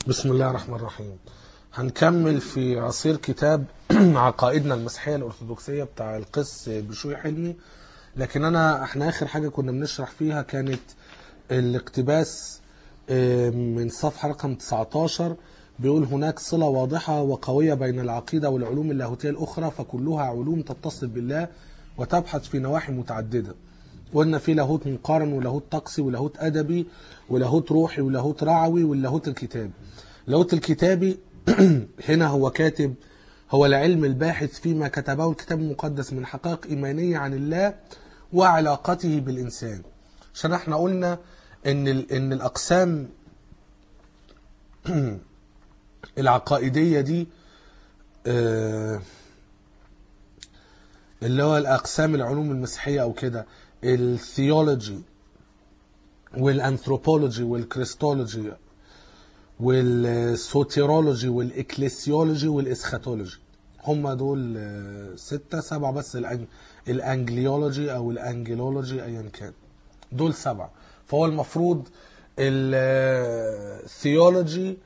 بسم الله الرحمن الرحيم. هنكمل في عصير كتاب عقائدنا المسيحية الأرثوذكسية بتاع القس بشوي حلمي. لكن احنا آخر حاجة كنا بنشرح فيها كانت الاقتباس من صفحة رقم 19. بيقول هناك صلة واضحة وقوية بين العقيدة والعلوم اللاهوتية الأخرى، فكلها علوم تتصل بالله وتبحث في نواحي متعددة. قلنا في لاهوت مقارن ولاهوت طقسي ولاهوت أدبي ولاهوت روحي ولاهوت رعوي واللاهوت الكتابي. اللاهوت الكتابي هنا هو كاتب، هو العلم الباحث فيما كتبه الكتاب المقدس من حقائق إيمانية عن الله وعلاقته بالإنسان. عشان احنا قلنا إن الأقسام العقائدية دي اللي هو الأقسام العلوم المسيحية أو كده، الثيولوجي والأنثروبولوجي والكريستولوجي والسوتيرولوجي والإكليسيولوجي والإسخاتولوجي، هم دول 6 7 بس. الأنجليولوجي أو الأنجلولوجي أيا كان دول 7. فهو المفروض الثيولوجي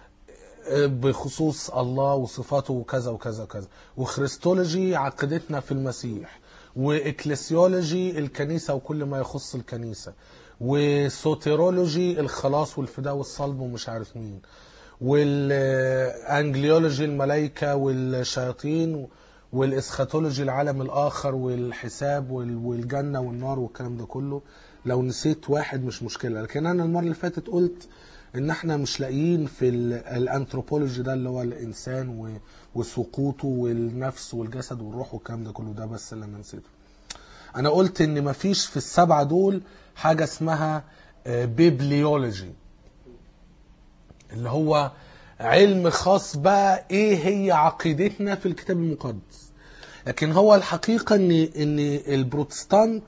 بخصوص الله وصفاته وكذا وكذا وكذا، وخريستولوجي عقيدتنا في المسيح، وإكليسيولوجي الكنيسة وكل ما يخص الكنيسة، وسوتيرولوجي الخلاص والفداء والصلب ومش عارف مين، والأنجليولوجي الملائكة والشياطين، والإسخاتولوجي العالم الآخر والحساب والجنة والنار والكلام ده كله. لو نسيت واحد مش مشكلة، لكن أنا المرة اللي فاتت قلت إن احنا مش لاقيين في الأنثروبولوجي ده اللي هو الإنسان وسقوطه والنفس والجسد والروح والكلام ده كله، ده بس اللي أنا نسيته. أنا قلت إن مفيش في ال7 دول حاجة اسمها بيبليولوجي، اللي هو علم خاص بقى ايه هي عقيدتنا في الكتاب المقدس. لكن هو الحقيقة ان البروتستانت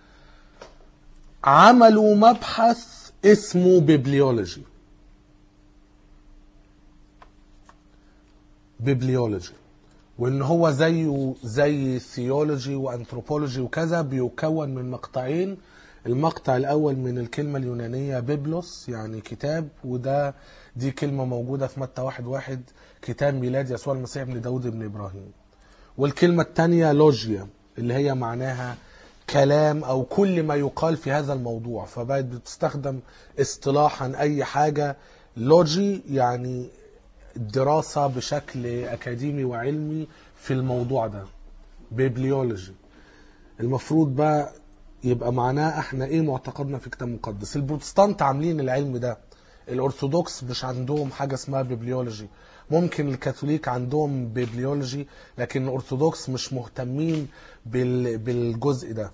عملوا مبحث اسمه بيبليولوجي. وان هو زي ثيولوجي وانثروبولوجي وكذا، بيكون من مقطعين. المقطع الاول من الكلمة اليونانية بيبلوس يعني كتاب، دي كلمة موجودة في متى 1:1 كتاب ميلاد يسوع المسيح ابن داود ابن ابراهيم. والكلمة الثانية لوجيا اللي هي معناها كلام او كل ما يقال في هذا الموضوع، فبقت بتستخدم اصطلاحا اي حاجة لوجي يعني الدراسة بشكل أكاديمي وعلمي في الموضوع ده. بيبليولوجي المفروض بقى يبقى معناه احنا ايه معتقدنا في الكتاب المقدس. البروتستانت عاملين العلم ده، الأرثوذكس مش عندهم حاجة اسمها بيبليولوجي. ممكن الكاثوليك عندهم بيبليولوجي، لكن الأرثوذكس مش مهتمين بالجزء ده.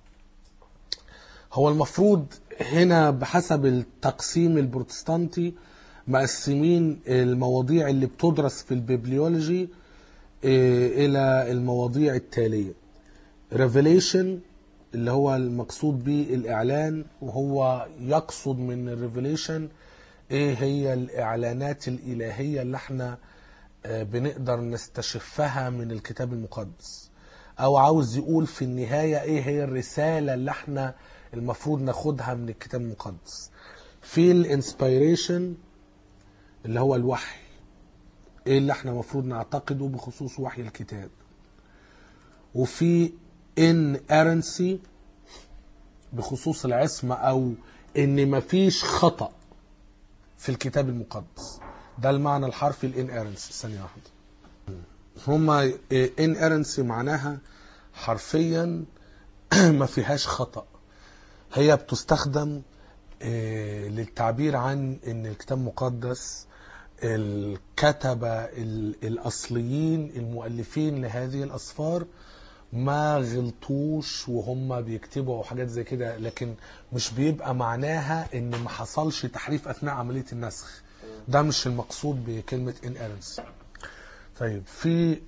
هو المفروض هنا بحسب التقسيم البروتستانتي مقسمين المواضيع اللي بتدرس في البيبليولوجي إلى المواضيع التالية: Revelation اللي هو المقصود به الإعلان، وهو يقصد من الريفيليشن إيه هي الإعلانات الإلهية اللي احنا بنقدر نستشفها من الكتاب المقدس، أو عاوز يقول في النهاية إيه هي الرسالة اللي احنا المفروض ناخدها من الكتاب المقدس. في الانسبيريشن اللي هو الوحي، ايه اللي احنا مفروض نعتقده بخصوص وحي الكتاب. وفي inerrancy بخصوص العصمة او ان مفيش خطأ في الكتاب المقدس. ده المعنى الحرفي inerrancy. ثانية واحدة. هما inerrancy معناها حرفيا ما فيهاش خطأ. هي بتستخدم للتعبير عن ان الكتاب المقدس الكتبة الأصليين المؤلفين لهذه الأسفار ما غلطوش وهم بيكتبوا حاجات زي كده، لكن مش بيبقى معناها ان ما حصلش تحريف أثناء عملية النسخ. ده مش المقصود بكلمة inerrancy. طيب في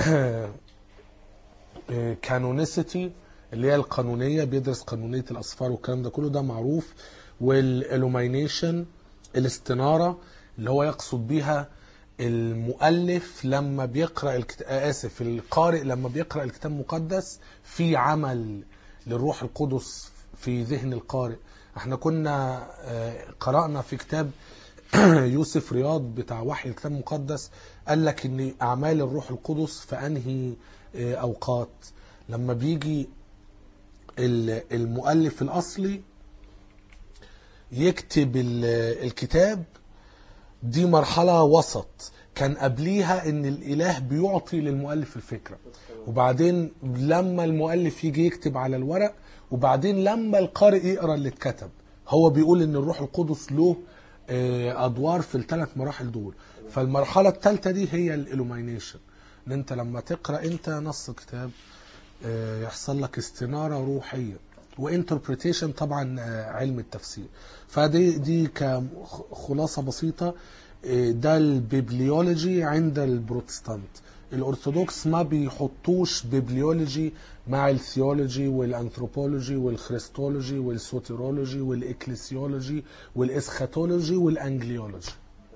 canonicity اللي هي القانونية، بيدرس قانونية الأسفار والكلام ده كله، ده معروف. والإلومينيشن الاستنارة اللي هو يقصد بيها المؤلف لما بيقرأ القارئ لما بيقرأ الكتاب المقدس في عمل للروح القدس في ذهن القارئ. احنا كنا قرأنا في كتاب يوسف رياض بتاع وحي الكتاب المقدس قال لك ان اعمال الروح القدس في انهي اوقات. لما بيجي المؤلف الاصلي يكتب الكتاب، دي مرحلة وسط، كان قبليها ان الاله بيعطي للمؤلف الفكرة، وبعدين لما المؤلف يجي يكتب على الورق، وبعدين لما القارئ يقرأ اللي اتكتب. هو بيقول ان الروح القدس له ادوار في الثلاث مراحل دول. فالمرحلة الثالثة دي هي الالومينيشن، ان انت لما تقرأ انت نص كتاب يحصل لك استنارة روحية، وانتربريتيشن طبعا علم التفسير. فدي كخلاصة بسيطة ده البيبليولوجي عند البروتستانت. الأرثوذكس ما بيحطوش بيبليولوجي مع الثيولوجي والأنثروبولوجي والخريستولوجي والسوتيرولوجي والإكليسيولوجي والإسخاتولوجي والأنجليولوجي.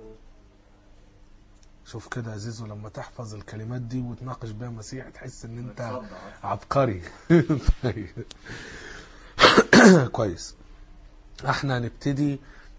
شوف كده يا زيزو، لما تحفظ الكلمات دي وتناقش بها مسيح تحس ان انت عبقري. طيب. كويس. احنا هنبتدي.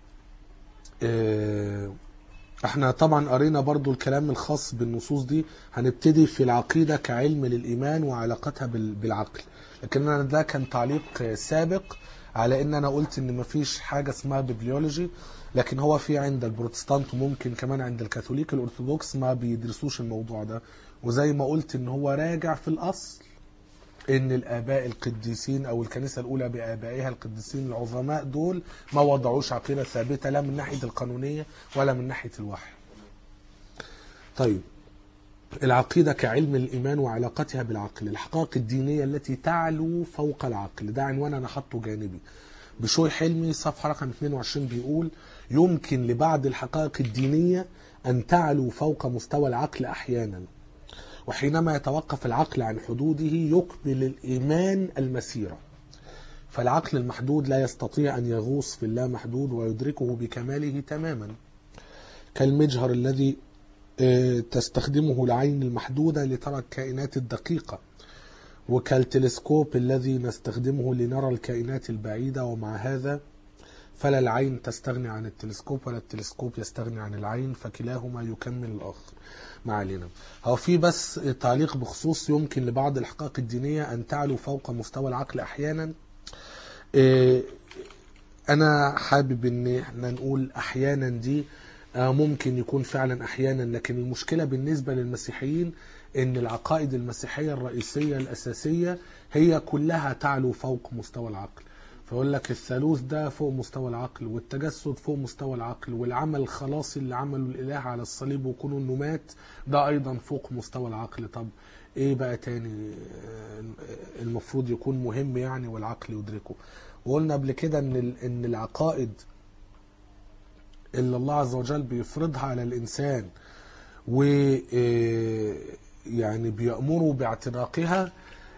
احنا طبعا قرينا برضو الكلام الخاص بالنصوص دي. هنبتدي في العقيدة كعلم للإيمان وعلاقتها بالعقل. لكن انا ده كان تعليق سابق على ان انا قلت ان مفيش حاجة اسمها بيبليولوجي، لكن هو في عند البروتستانت وممكن كمان عند الكاثوليك. الأرثوذكس ما بيدرسوش الموضوع ده، وزي ما قلت ان هو راجع في الأصل ان الآباء القديسين او الكنيسة الأولى بآبائها القديسين العظماء دول ما وضعوش عقيدة ثابتة لا من ناحية القانونية ولا من ناحية الوحي. طيب، العقيدة كعلم الإيمان وعلاقتها بالعقل، الحقائق الدينية التي تعلو فوق العقل. ده عنوان أنا حطه جانبي. بشوي حلمي صفحة رقم 22 بيقول: يمكن لبعض الحقائق الدينية أن تعلو فوق مستوى العقل أحيانا، وحينما يتوقف العقل عن حدوده يقبل الإيمان المسيرة. فالعقل المحدود لا يستطيع أن يغوص في اللامحدود ويدركه بكماله تماما، كالمجهر الذي تستخدمه العين المحدودة لترى الكائنات الدقيقة، وكالتلسكوب الذي نستخدمه لنرى الكائنات البعيدة. ومع هذا فلا العين تستغني عن التلسكوب ولا التلسكوب يستغني عن العين، فكلاهما يكمل الآخر. ما علينا. هو في بس تعليق بخصوص يمكن لبعض الحقائق الدينية أن تعلو فوق مستوى العقل أحيانا. أنا حابب أن احنا نقول أحيانا دي ممكن يكون فعلا أحيانا، لكن المشكلة بالنسبة للمسيحيين أن العقائد المسيحية الرئيسية الأساسية هي كلها تعلو فوق مستوى العقل. فيقول لك الثالوث ده فوق مستوى العقل، والتجسد فوق مستوى العقل، والعمل الخلاصي اللي عمله الإله على الصليب وكونه إنه مات ده أيضا فوق مستوى العقل. طب إيه بقى تاني المفروض يكون مهم يعني والعقل يدركه؟ وقلنا قبل كده إن العقائد اللي الله عز وجل بيفرضها على الإنسان ويعني بيأمره باعتناقها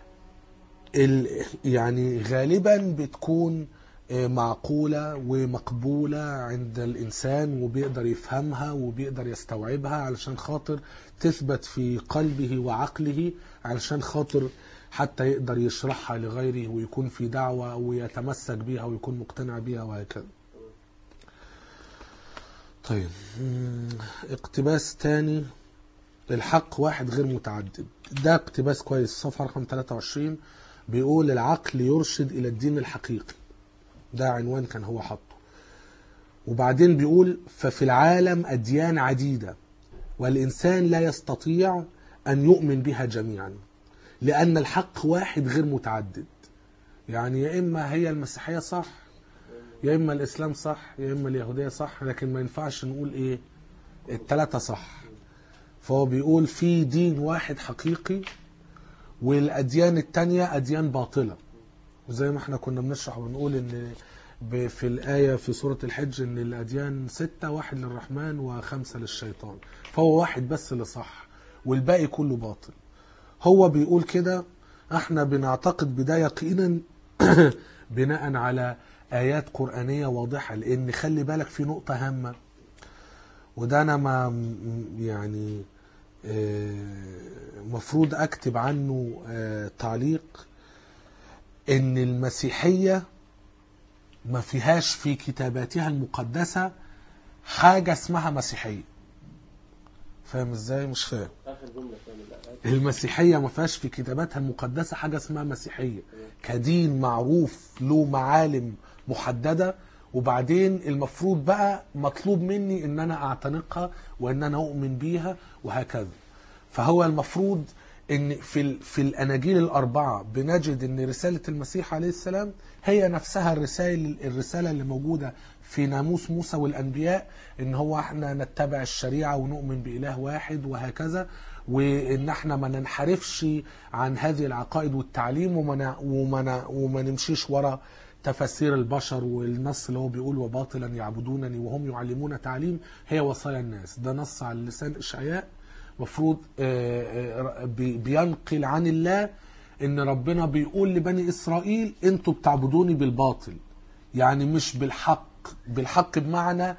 يعني غالبا بتكون معقولة ومقبولة عند الإنسان، وبيقدر يفهمها وبيقدر يستوعبها علشان خاطر تثبت في قلبه وعقله، علشان خاطر حتى يقدر يشرحها لغيره ويكون في دعوة ويتمسك بيها ويكون مقتنع بيها وهكذا. طيب، اقتباس تاني: الحق واحد غير متعدد. ده اقتباس كويس، صفحة رقم 23 بيقول: العقل يرشد إلى الدين الحقيقي. ده عنوان كان هو حطه. وبعدين بيقول: ففي العالم أديان عديدة والإنسان لا يستطيع أن يؤمن بها جميعا، لأن الحق واحد غير متعدد. يعني يا إما هي المسيحية صح، يا إما الإسلام صح، يا إما اليهودية صح، لكن ما ينفعش نقول إيه الثلاثة صح. فهو بيقول في دين واحد حقيقي، والأديان التانية أديان باطلة. وزي ما احنا كنا بنشرح ونقول ان في الآية في سورة الحج ان الأديان 6، 1 للرحمن و5 للشيطان. فهو واحد بس اللي صح والباقي كله باطل. هو بيقول كده، احنا بنعتقد بده يقينا بناء على آيات قرآنية واضحة. لأن خلي بالك في نقطة هامة، وده أنا ما يعني مفروض أكتب عنه تعليق: إن المسيحية ما فيهاش في كتاباتها المقدسة حاجة اسمها مسيحية. فاهم ازاي؟ مش فاهم. اخر جمله كامله الآيات. المسيحية ما فيهاش في كتاباتها المقدسة حاجة اسمها مسيحية كدين معروف له معالم محددة، وبعدين المفروض بقى مطلوب مني ان انا اعتنقها وان انا اؤمن بيها وهكذا. فهو المفروض ان في الاناجيل الاربعه بنجد ان رساله المسيح عليه السلام هي نفسها الرساله اللي موجوده في ناموس موسى والانبياء، ان هو احنا نتبع الشريعه ونؤمن باله واحد وهكذا، وان احنا ما ننحرفش عن هذه العقائد والتعليم وما نمشيش ورا تفاسير البشر، والنص اللي هو بيقول وباطلا يعبدونني وهم يعلمون تعليم هي وصايا الناس. ده نص على لسان اشعياء مفروض بينقل عن الله ان ربنا بيقول لبني اسرائيل انتوا بتعبدوني بالباطل، يعني مش بالحق بمعنى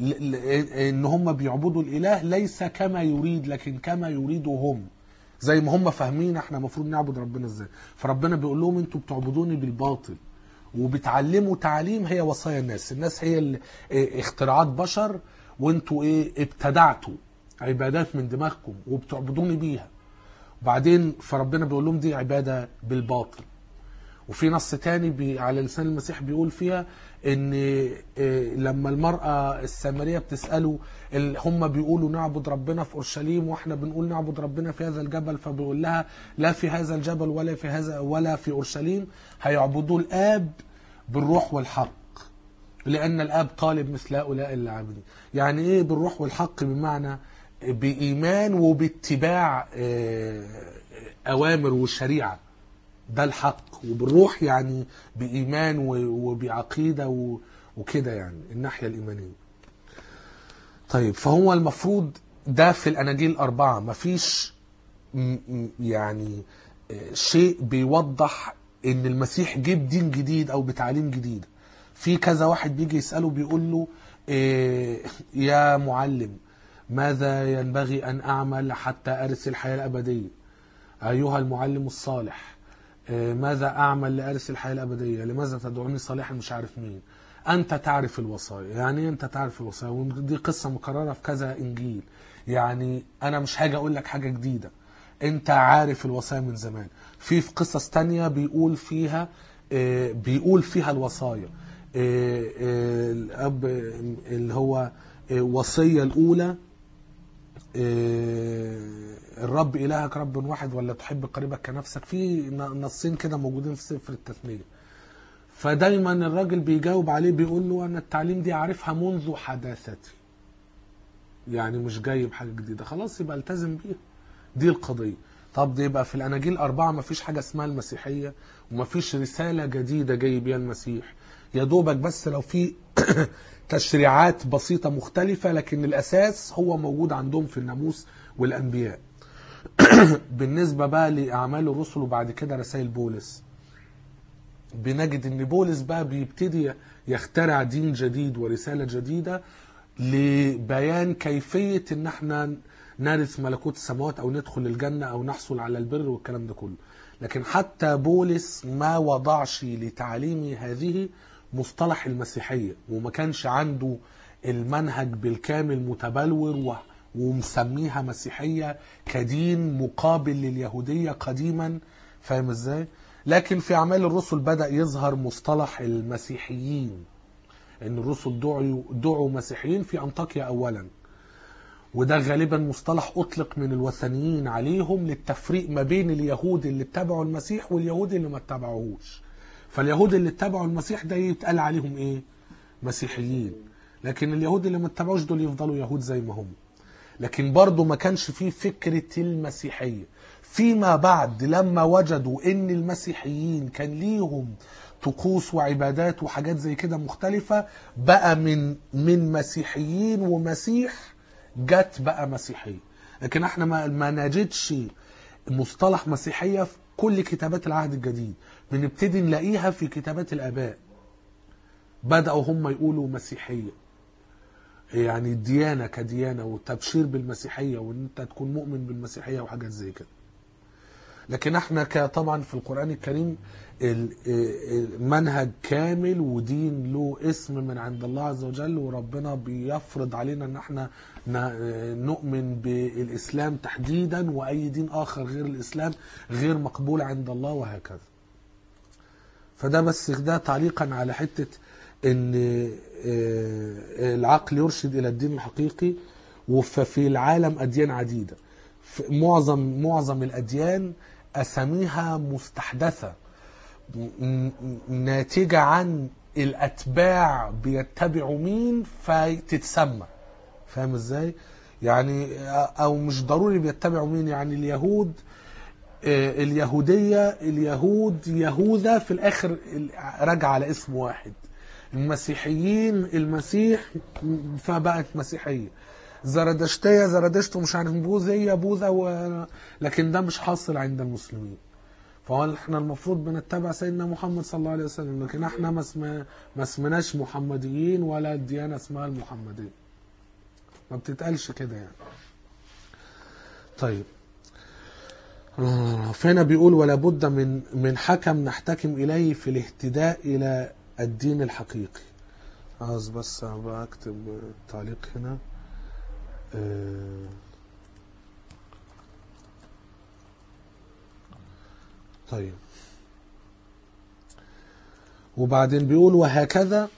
ان هم بيعبدوا الاله ليس كما يريد لكن كما يريدوا هم، زي ما هم فاهمين احنا المفروض نعبد ربنا ازاي. فربنا بيقول لهم انتوا بتعبدوني بالباطل وبتعلموا تعليم هي وصايا الناس هي اللي اختراعات بشر، وانتوا ابتدعتوا عبادات من دماغكم وبتعبدوني بيها. وبعدين فربنا بيقول لهم دي عبادة بالباطل. وفي نص تاني على لسان المسيح بيقول فيها ان لما المرأة السامرية بتسأله هم بيقولوا نعبد ربنا في اورشليم واحنا بنقول نعبد ربنا في هذا الجبل، فبيقول لها لا في هذا الجبل ولا في اورشليم، هيعبدوا الاب بالروح والحق لان الاب طالب مثل هؤلاء العابدين. يعني ايه بالروح والحق؟ بمعنى بإيمان وباتباع أوامر وشريعة، ده الحق. وبالروح يعني بإيمان وبعقيدة وكده، يعني الناحية الإيمانية. طيب فهو المفروض ده في الأناجيل الأربعة مفيش يعني شيء بيوضح إن المسيح جيب دين جديد أو بتعليم جديد. في كذا واحد بيجي يسأله بيقول له يا معلم ماذا ينبغي أن أعمل حتى أرث الحياة الأبدية؟ أيها المعلم الصالح ماذا أعمل لأرث الحياة الأبدية؟ لماذا تدعوني صالحا مش عارف مين؟ أنت تعرف الوصايا. يعني أنت تعرف الوصايا، ودي قصة مكررة في كذا إنجيل. يعني أنا مش هاجي أقول لك حاجة جديدة، أنت عارف الوصايا من زمان. في قصص تانية بيقول فيها الوصايا. الأب اللي هو وصية الأولى الرب إلهك رب واحد ولا تحب قريبك كنفسك. في نصين كده موجودين في سفر التثنية. فدايما الراجل بيجاوب عليه بيقول له أنا التعليم دي عارفها منذ حداثتي، يعني مش جاي بحاجة جديدة، خلاص يبقى التزم بيها، دي القضية. طب دي يبقى في الأناجيل الأربعة مفيش حاجة اسمها المسيحية ومفيش رسالة جديدة جاي بيها المسيح، يا دوبك بس لو في تشريعات بسيطة مختلفة، لكن الأساس هو موجود عندهم في الناموس والأنبياء. بالنسبة بقى لأعمال الرسل وبعد كده رسائل بولس، بنجد ان بولس بقى بيبتدي يخترع دين جديد ورسالة جديدة لبيان كيفية ان احنا نرث ملكوت السماوات او ندخل الجنة او نحصل على البر والكلام ده كله. لكن حتى بولس ما وضعش لتعليم هذه مصطلح المسيحية، وما كانش عنده المنهج بالكامل متبلور ومسميها مسيحية كدين مقابل لليهودية قديما. فاهم ازاي؟ لكن في أعمال الرسل بدأ يظهر مصطلح المسيحيين، ان الرسل دعوا مسيحيين في أنطاكيا أولا، وده غالبا مصطلح أطلق من الوثنيين عليهم للتفريق ما بين اليهود اللي اتبعوا المسيح واليهود اللي ما اتبعوهوش. فاليهود اللي اتبعوا المسيح ده يتقال عليهم ايه؟ مسيحيين. لكن اليهود اللي ما اتبعوش دول يفضلوا يهود زي ما هم. لكن برضو ما كانش فيه فكرة المسيحية. فيما بعد لما وجدوا ان المسيحيين كان ليهم طقوس وعبادات وحاجات زي كده مختلفة، بقى من مسيحيين ومسيح جت بقى مسيحية. لكن احنا ما نجدش مصطلح مسيحية في كل كتابات العهد الجديد، بنبتدي نلاقيها في كتابات الآباء. بدأوا هم يقولوا مسيحية، يعني الديانة كديانة، والتبشير بالمسيحية وان انت تكون مؤمن بالمسيحية وحاجات زي كده. لكن احنا طبعا في القرآن الكريم منهج كامل ودين له اسم من عند الله عز وجل، وربنا بيفرض علينا ان احنا نؤمن بالإسلام تحديدا، وأي دين آخر غير الإسلام غير مقبول عند الله، وهكذا. فده بس ده تعليقا على حتة ان العقل يرشد الى الدين الحقيقي. وفي العالم اديان عديدة، معظم الاديان اساميها مستحدثة ناتجة عن الاتباع بيتبعوا مين فتتسمى. فاهم ازاي؟ يعني او مش ضروري بيتبعوا مين، يعني اليهود اليهودية، اليهود يهوذا في الاخر رجع على اسم واحد. المسيحيين المسيح فبقت مسيحية. زرادشتية زرادشته، مش عارف بوذية بوذا لكن ده مش حاصل عند المسلمين. فهو احنا المفروض بنتبع سيدنا محمد صلى الله عليه وسلم، لكن احنا ما اسمناش محمديين ولا الديانة اسمها المحمدية، ما بتتقالش كده يعني. طيب فهنا بيقول ولا بد من حكم نحتكم إليه في الاهتداء إلى الدين الحقيقي. عاوز بس بكتب تعليق هنا. طيب وبعدين بيقول وهكذا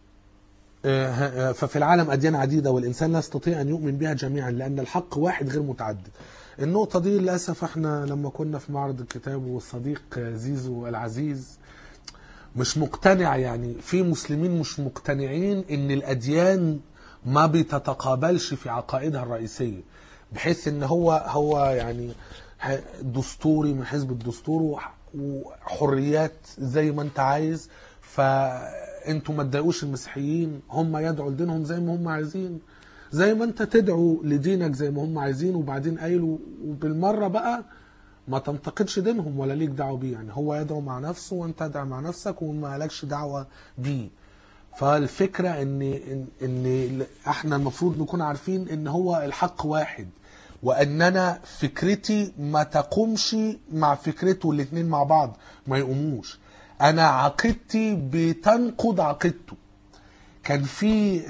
ففي العالم أديان عديدة والإنسان لا يستطيع أن يؤمن بها جميعا لأن الحق واحد غير متعدد. النقطة دي للأسف احنا لما كنا في معرض الكتاب والصديق زيزو العزيز مش مقتنع، يعني في مسلمين مش مقتنعين ان الأديان ما بتتقابلش في عقائدها الرئيسية، بحيث ان هو يعني دستوري من حزب الدستور وحريات زي ما انت عايز، فانتوا ما تضايقوش المسيحيين، هم يدعوا لدينهم زي ما هم عايزين، زي ما انت تدعو لدينك زي ما هم عايزين. وبعدين قايلوا وبالمرة بقى ما تنتقدش دينهم ولا ليك دعوة بيه، يعني هو يدعو مع نفسه وانت ادعو مع نفسك وما لكش دعوة بيه. فالفكرة ان احنا المفروض نكون عارفين ان هو الحق واحد، واننا فكرتي ما تقومش مع فكرته، الاتنين مع بعض ما يقوموش. انا عقيدتي بتنقض عقيدته. كان في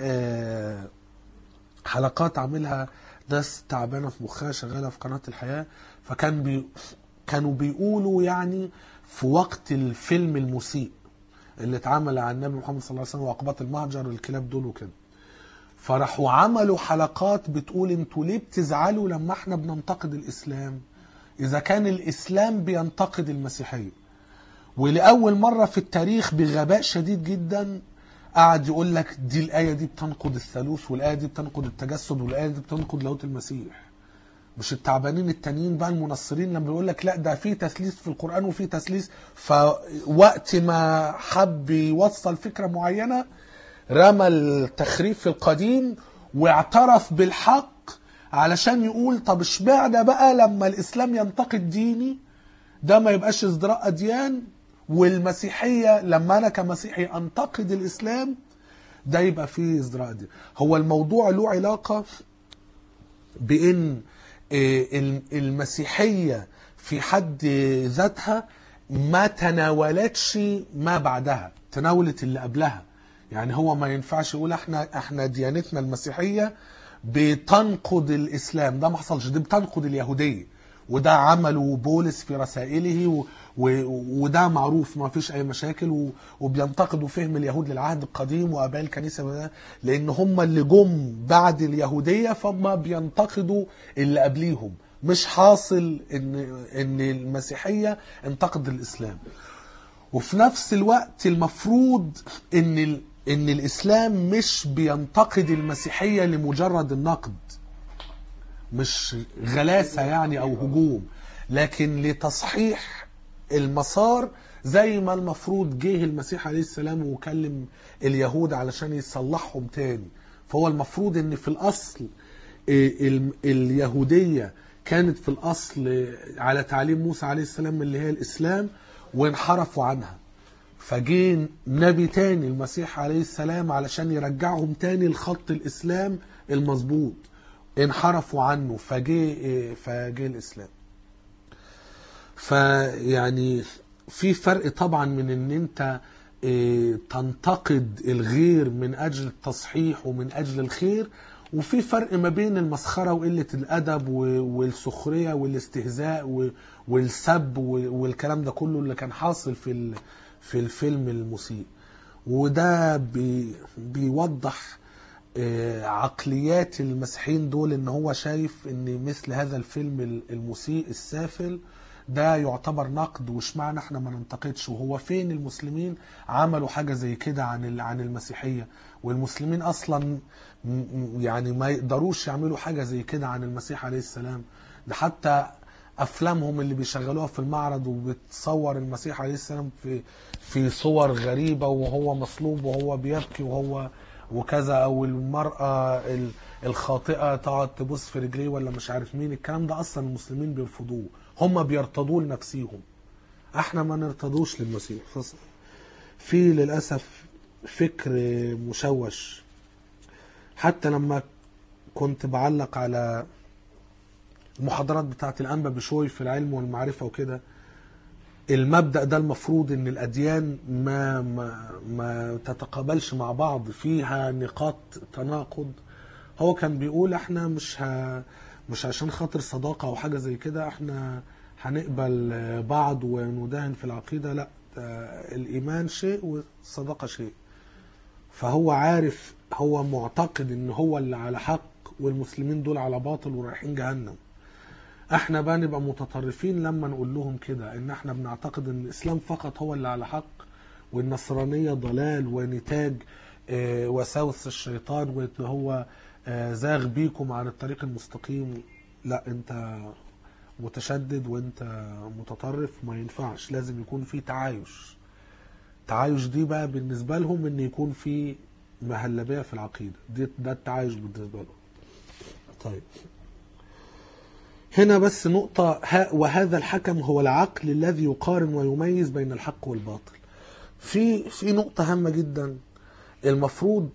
حلقات عاملها ناس تعبانة في مخها شغالة في قناة الحياة، كانوا بيقولوا يعني في وقت الفيلم المسيء اللي اتعمل عن النبي محمد صلى الله عليه وسلم وعقبات المهجر والكلاب دول وكده، فرحوا عملوا حلقات بتقول انتوا ليه بتزعلوا لما احنا بننتقد الإسلام إذا كان الإسلام بينتقد المسيحية. ولأول مرة في التاريخ بغباء شديد جدا قاعد يقول لك دي الآية دي بتنقض الثالوث، والآية دي بتنقض التجسد، والآية دي بتنقض لاهوت المسيح. مش التعبانين التانيين بقى المنصرين لما بيقول لك لا ده في تثليث في القرآن وفي تثليث، فوقت ما حب يوصل فكرة معينة رمى التخريف القديم واعترف بالحق علشان يقول طب اشمعنى بقى لما الإسلام ينتقد ديني ده ما يبقاش ازدراء أديان، والمسيحية لما أنا كمسيحي أنتقد الإسلام ده يبقى فيه ازدراء أديان. هو الموضوع له علاقة بأن المسيحية في حد ذاتها ما تناولتش ما بعدها، تناولت اللي قبلها. يعني هو ما ينفعش يقول احنا ديانتنا المسيحية بتنقض الإسلام، ده ما حصلش، دي بتنقض اليهودية، وده عمله بولس في رسائله وده معروف ما فيش أي مشاكل، وبينتقدوا فهم اليهود للعهد القديم وآباء الكنيسة لأن هم اللي جم بعد اليهودية، فهم بينتقدوا اللي قبليهم. مش حاصل إن المسيحية انتقد الإسلام. وفي نفس الوقت المفروض إن الإسلام مش بينتقد المسيحية لمجرد النقد، مش غلاسة يعني أو هجوم، لكن لتصحيح المسار، زي ما المفروض جه المسيح عليه السلام وكلم اليهود علشان يصلحهم تاني. فهو المفروض ان في الأصل اليهودية كانت في الأصل على تعليم موسى عليه السلام اللي هي الإسلام، وانحرفوا عنها، فجين نبي تاني المسيح عليه السلام علشان يرجعهم تاني لخط الإسلام المظبوط، انحرفوا عنه فجي الإسلام. فيعني في فرق طبعا من ان انت تنتقد الغير من اجل التصحيح ومن اجل الخير، وفي فرق ما بين المسخرة وقلة الادب والسخرية والاستهزاء والسب والكلام ده كله اللي كان حاصل في الفيلم المسيء. وده بيوضح عقليات المسيحيين دول، ان هو شايف ان مثل هذا الفيلم المسيء السافل ده يعتبر نقد، وش معنى احنا ما ننتقدش؟ وهو فين المسلمين عملوا حاجة زي كده عن المسيحية؟ والمسلمين اصلا يعني ما يقدروش يعملوا حاجة زي كده عن المسيح عليه السلام. ده حتى افلامهم اللي بيشغلوها في المعرض وبتصور المسيح عليه السلام في صور غريبة، وهو مصلوب وهو بيبكي وهو وكذا، او المرأة الخاطئة تقعد تبص في رجليه ولا مش عارف مين. الكلام ده اصلا المسلمين بيرفضوه، هم بيرتضوه لنفسيهم، احنا ما نرتضوش للمسيح. في للأسف فكر مشوش. حتى لما كنت بعلق على المحاضرات بتاعت الأنبا بشوي في العلم والمعرفة وكده، المبدأ ده المفروض ان الأديان ما تتقابلش مع بعض، فيها نقاط تناقض. هو كان بيقول احنا مش عشان خاطر صداقة او حاجة زي كده احنا هنقبل بعض وندهن في العقيدة، لا، الإيمان شيء والصداقة شيء. فهو عارف، هو معتقد ان هو اللي على حق والمسلمين دول على باطل ورايحين جهنم. احنا بقى نبقى متطرفين لما نقول لهم كده، ان احنا بنعتقد ان الاسلام فقط هو اللي على حق، والنصرانية ضلال ونتاج وساوس الشيطان، وان هو زاغ بيكم عن الطريق المستقيم. لا، انت متشدد وانت متطرف، ما ينفعش. لازم يكون في تعايش دي بقى بالنسبة لهم ان يكون في مهلبية في العقيدة ده التعايش بالنسبة لهم. طيب، هنا بس نقطة، وهذا الحكم هو العقل الذي يقارن ويميز بين الحق والباطل. في نقطة هامة جدا، المفروض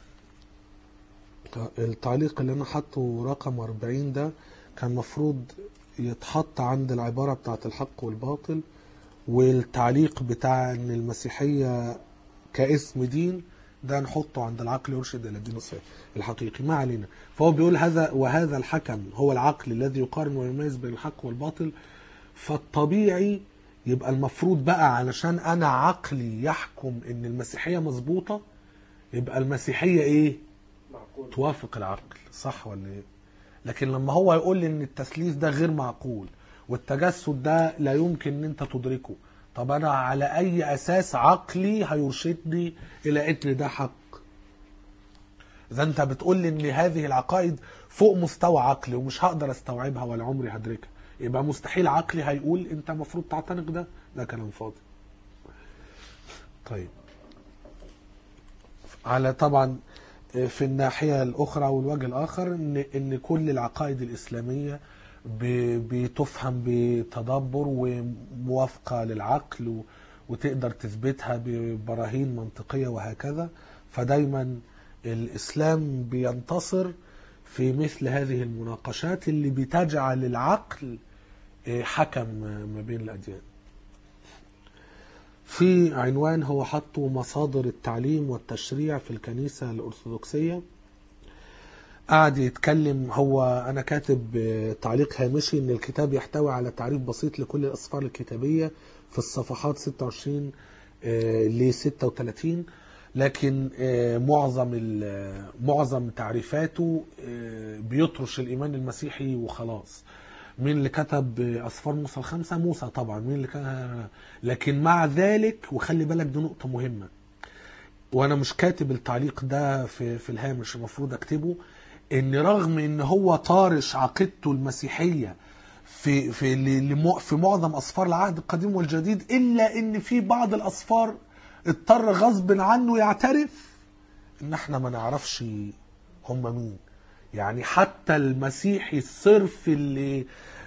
التعليق اللي انا حطه رقم 40 ده كان مفروض يتحط عند العبارة بتاعت الحق والباطل، والتعليق بتاع ان المسيحية كاسم دين ده نحطه عند العقل يرشد الى الدين الحقيقي. ما علينا. فهو بيقول وهذا الحكم هو العقل الذي يقارن ويميز بين الحق والباطل. فالطبيعي يبقى المفروض بقى، علشان انا عقلي يحكم ان المسيحية مظبوطة، يبقى المسيحية ايه؟ معقول. توافق العقل، صح ولا ايه؟ لكن لما هو يقول لي ان التثليث ده غير معقول والتجسد ده لا يمكن ان انت تدركه، طب انا على اي اساس عقلي هيرشدني الى ان ده حق؟ اذا انت بتقول لي ان هذه العقائد فوق مستوى عقلي ومش هقدر استوعبها ولا عمري هدركها، يبقى مستحيل عقلي هيقول انت المفروض تعتنق ده كلام فاضي. طيب، على طبعا في الناحية الأخرى والوجه الآخر إن كل العقائد الإسلامية بتفهم بتدبر وموافقة للعقل وتقدر تثبتها ببراهين منطقية وهكذا. فدايما الإسلام بينتصر في مثل هذه المناقشات اللي بتجعل العقل حكم ما بين الأديان. في عنوان هو حطه مصادر التعليم والتشريع في الكنيسة الأرثوذكسية. قاعد يتكلم، هو أنا كاتب تعليق هامشي إن الكتاب يحتوي على تعريف بسيط لكل الأسفار الكتابية في الصفحات 26 ل 36، لكن معظم تعريفاته بيطرش الإيمان المسيحي وخلاص. مين اللي كتب أسفار موسى الخمسة؟ موسى طبعا. مين اللي كان؟ لكن مع ذلك، وخلي بالك دي نقطة مهمة، وأنا مش كاتب التعليق ده في الهامش، المفروض أكتبه، إن رغم إن هو طارش عقيدته المسيحية في معظم أسفار العهد القديم والجديد، إلا إن في بعض الأسفار اضطر غصب عنه يعترف إن إحنا ما نعرفش هم مين. يعني حتى المسيحي الصرف اللي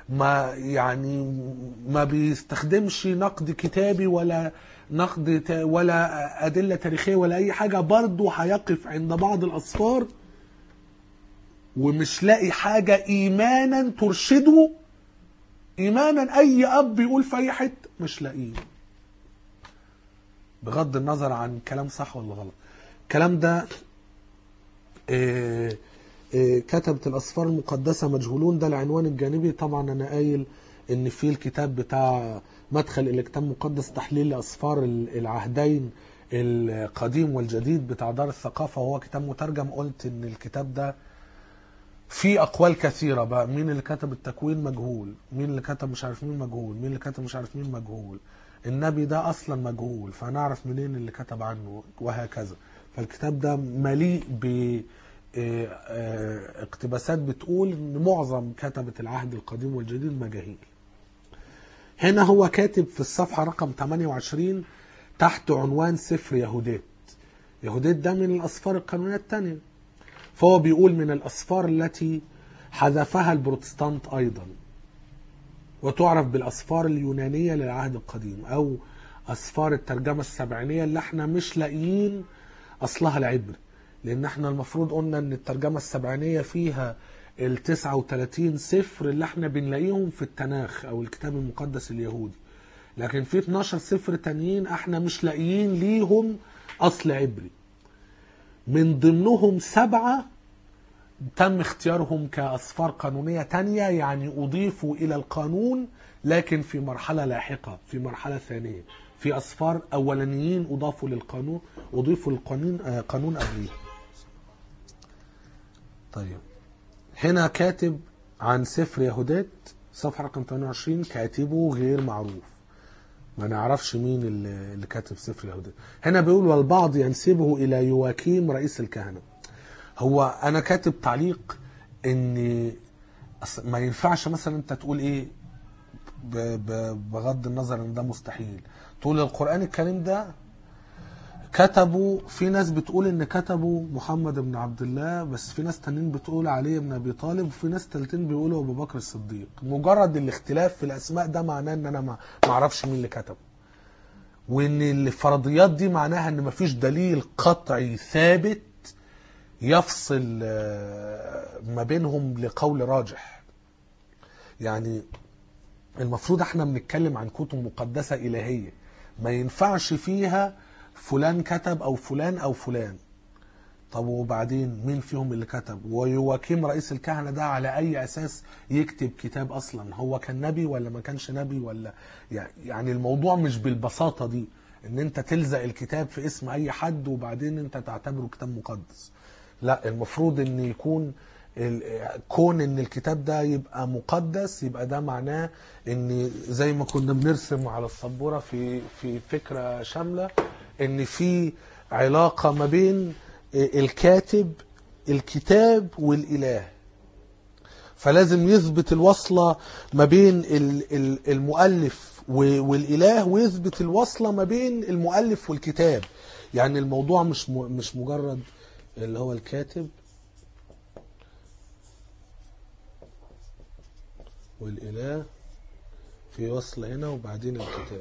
ما بيستخدمش نقد كتابي ولا نقد ولا أدلة تاريخية ولا أي حاجة، برضه هيقف عند بعض الأسفار ومش لاقي حاجة إيمانا ترشده ايمانا اي اب يقول في اي حته مش لاقيه، بغض النظر عن كلام صح ولا غلط. الكلام ده كتبة الأسفار المقدسة مجهولون، ده العنوان الجانبي. طبعا أنا قايل إن في الكتاب بتاع مدخل إلى كتاب مقدس تحليل أسفار العهدين القديم والجديد بتاع دار الثقافة، وهو كتاب مترجم. قلت إن الكتاب ده في أقوال كثيرة بقى، مين اللي كتب التكوين مجهول، مين اللي كتب مش عارف مين مجهول، مين اللي كتب مش عارف مين مجهول، النبي ده أصلا مجهول فنعرف منين اللي كتب عنه، وهكذا. فالكتاب ده مليء ب اقتباسات بتقول ان معظم كتبة العهد القديم والجديد مجاهيل. هنا هو كاتب في الصفحة رقم 28 تحت عنوان سفر يهوديت. يهوديت ده من الأسفار القانونية الثانية، فهو بيقول من الأسفار التي حذفها البروتستانت أيضا، وتعرف بالأسفار اليونانية للعهد القديم، أو أسفار الترجمة السبعينية اللي احنا مش لاقيين أصلها العبري، لأن احنا المفروض قلنا أن الترجمة السبعينية فيها 39 سفر اللي احنا بنلاقيهم في التناخ أو الكتاب المقدس اليهودي، لكن في 12 سفر تانيين احنا مش لاقيين ليهم أصل عبري. من ضمنهم 7 تم اختيارهم كأسفار قانونية تانية، يعني أضيفوا إلى القانون لكن في مرحلة لاحقة، في مرحلة ثانية، في أسفار أولانيين أضافوا للقانون، أضيفوا للقانون قانون قبليه. طيب هنا كاتب عن سفر يهوديت صفحة رقم 28 كاتبه غير معروف، ما نعرفش مين اللي كاتب سفر يهوديت. هنا بيقول والبعض ينسبه إلى يواكيم رئيس الكهنة. هو أنا كاتب تعليق إن ما ينفعش مثلا أنت تقول إيه بغض النظر إن ده مستحيل، تقول القرآن الكريم ده كتبوا، في ناس بتقول ان كتبوا محمد بن عبد الله، بس في ناس تانيين بتقول علي بن ابي طالب، وفي ناس تالتين بيقولوا ابو بكر الصديق. مجرد الاختلاف في الاسماء ده معناه ان انا ما اعرفش مين اللي كتبه، وان الفرضيات دي معناها ان مفيش دليل قطعي ثابت يفصل ما بينهم لقول راجح. يعني المفروض احنا بنتكلم عن كتب مقدسة إلهية ما ينفعش فيها فلان كتب او فلان او فلان. طب وبعدين مين فيهم اللي كتب؟ ويواكيم رئيس الكهنة ده على اي اساس يكتب كتاب اصلا؟ هو كان نبي ولا ما كانش نبي؟ ولا يعني الموضوع مش بالبساطة دي ان انت تلزق الكتاب في اسم اي حد وبعدين انت تعتبره كتاب مقدس. لا، المفروض ان يكون كون ان الكتاب ده يبقى مقدس، يبقى ده معناه ان زي ما كنا بنرسم على السبورة في فكرة شاملة، ان في علاقة ما بين الكاتب الكتاب والاله، فلازم يثبت الوصلة ما بين المؤلف والاله، ويثبت الوصلة ما بين المؤلف والكتاب. يعني الموضوع مش مجرد اللي هو الكاتب والاله في وصل هنا وبعدين الكتاب،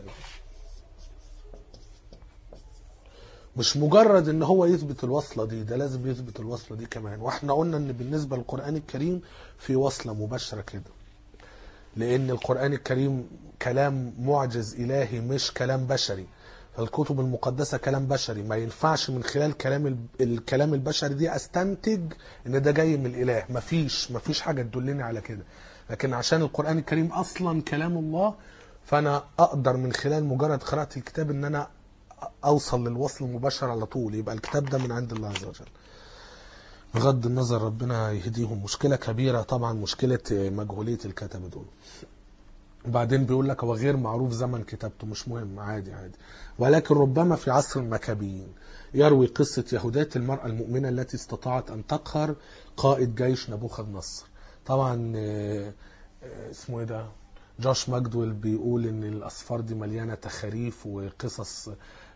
مش مجرد ان هو يثبت الوصلة دي، ده لازم يثبت الوصلة دي كمان. واحنا قلنا ان بالنسبة للقرآن الكريم في وصلة مباشرة كده، لان القرآن الكريم كلام معجز الهي مش كلام بشري. فالكتب المقدسة كلام بشري، ما ينفعش من خلال الكلام البشري دي استنتج ان ده جاي من الاله، مفيش حاجة تدلني على كده. لكن عشان القرآن الكريم اصلا كلام الله، فانا اقدر من خلال مجرد قراءة الكتاب ان انا اوصل للوصل المباشر على طول، يبقى الكتاب ده من عند الله عز وجل. بغض النظر ربنا يهديهم، مشكلة كبيرة طبعا مشكلة مجهولية الكتاب دول. وبعدين بيقول لك هو غير معروف زمن كتابته، مش مهم، عادي، ولكن ربما في عصر المكابيين يروي قصة يهودات المرأة المؤمنة التي استطاعت أن تقهر قائد جيش نبوخذ نصر. طبعا اسمه ايه ده، جوش ماجدويل بيقول ان الأسفار دي مليانة تخاريف وقصص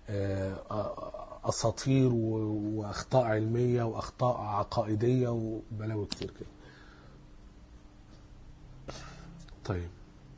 أساطير وأخطاء علمية وأخطاء عقائدية وبلاوي كتير كده. طيب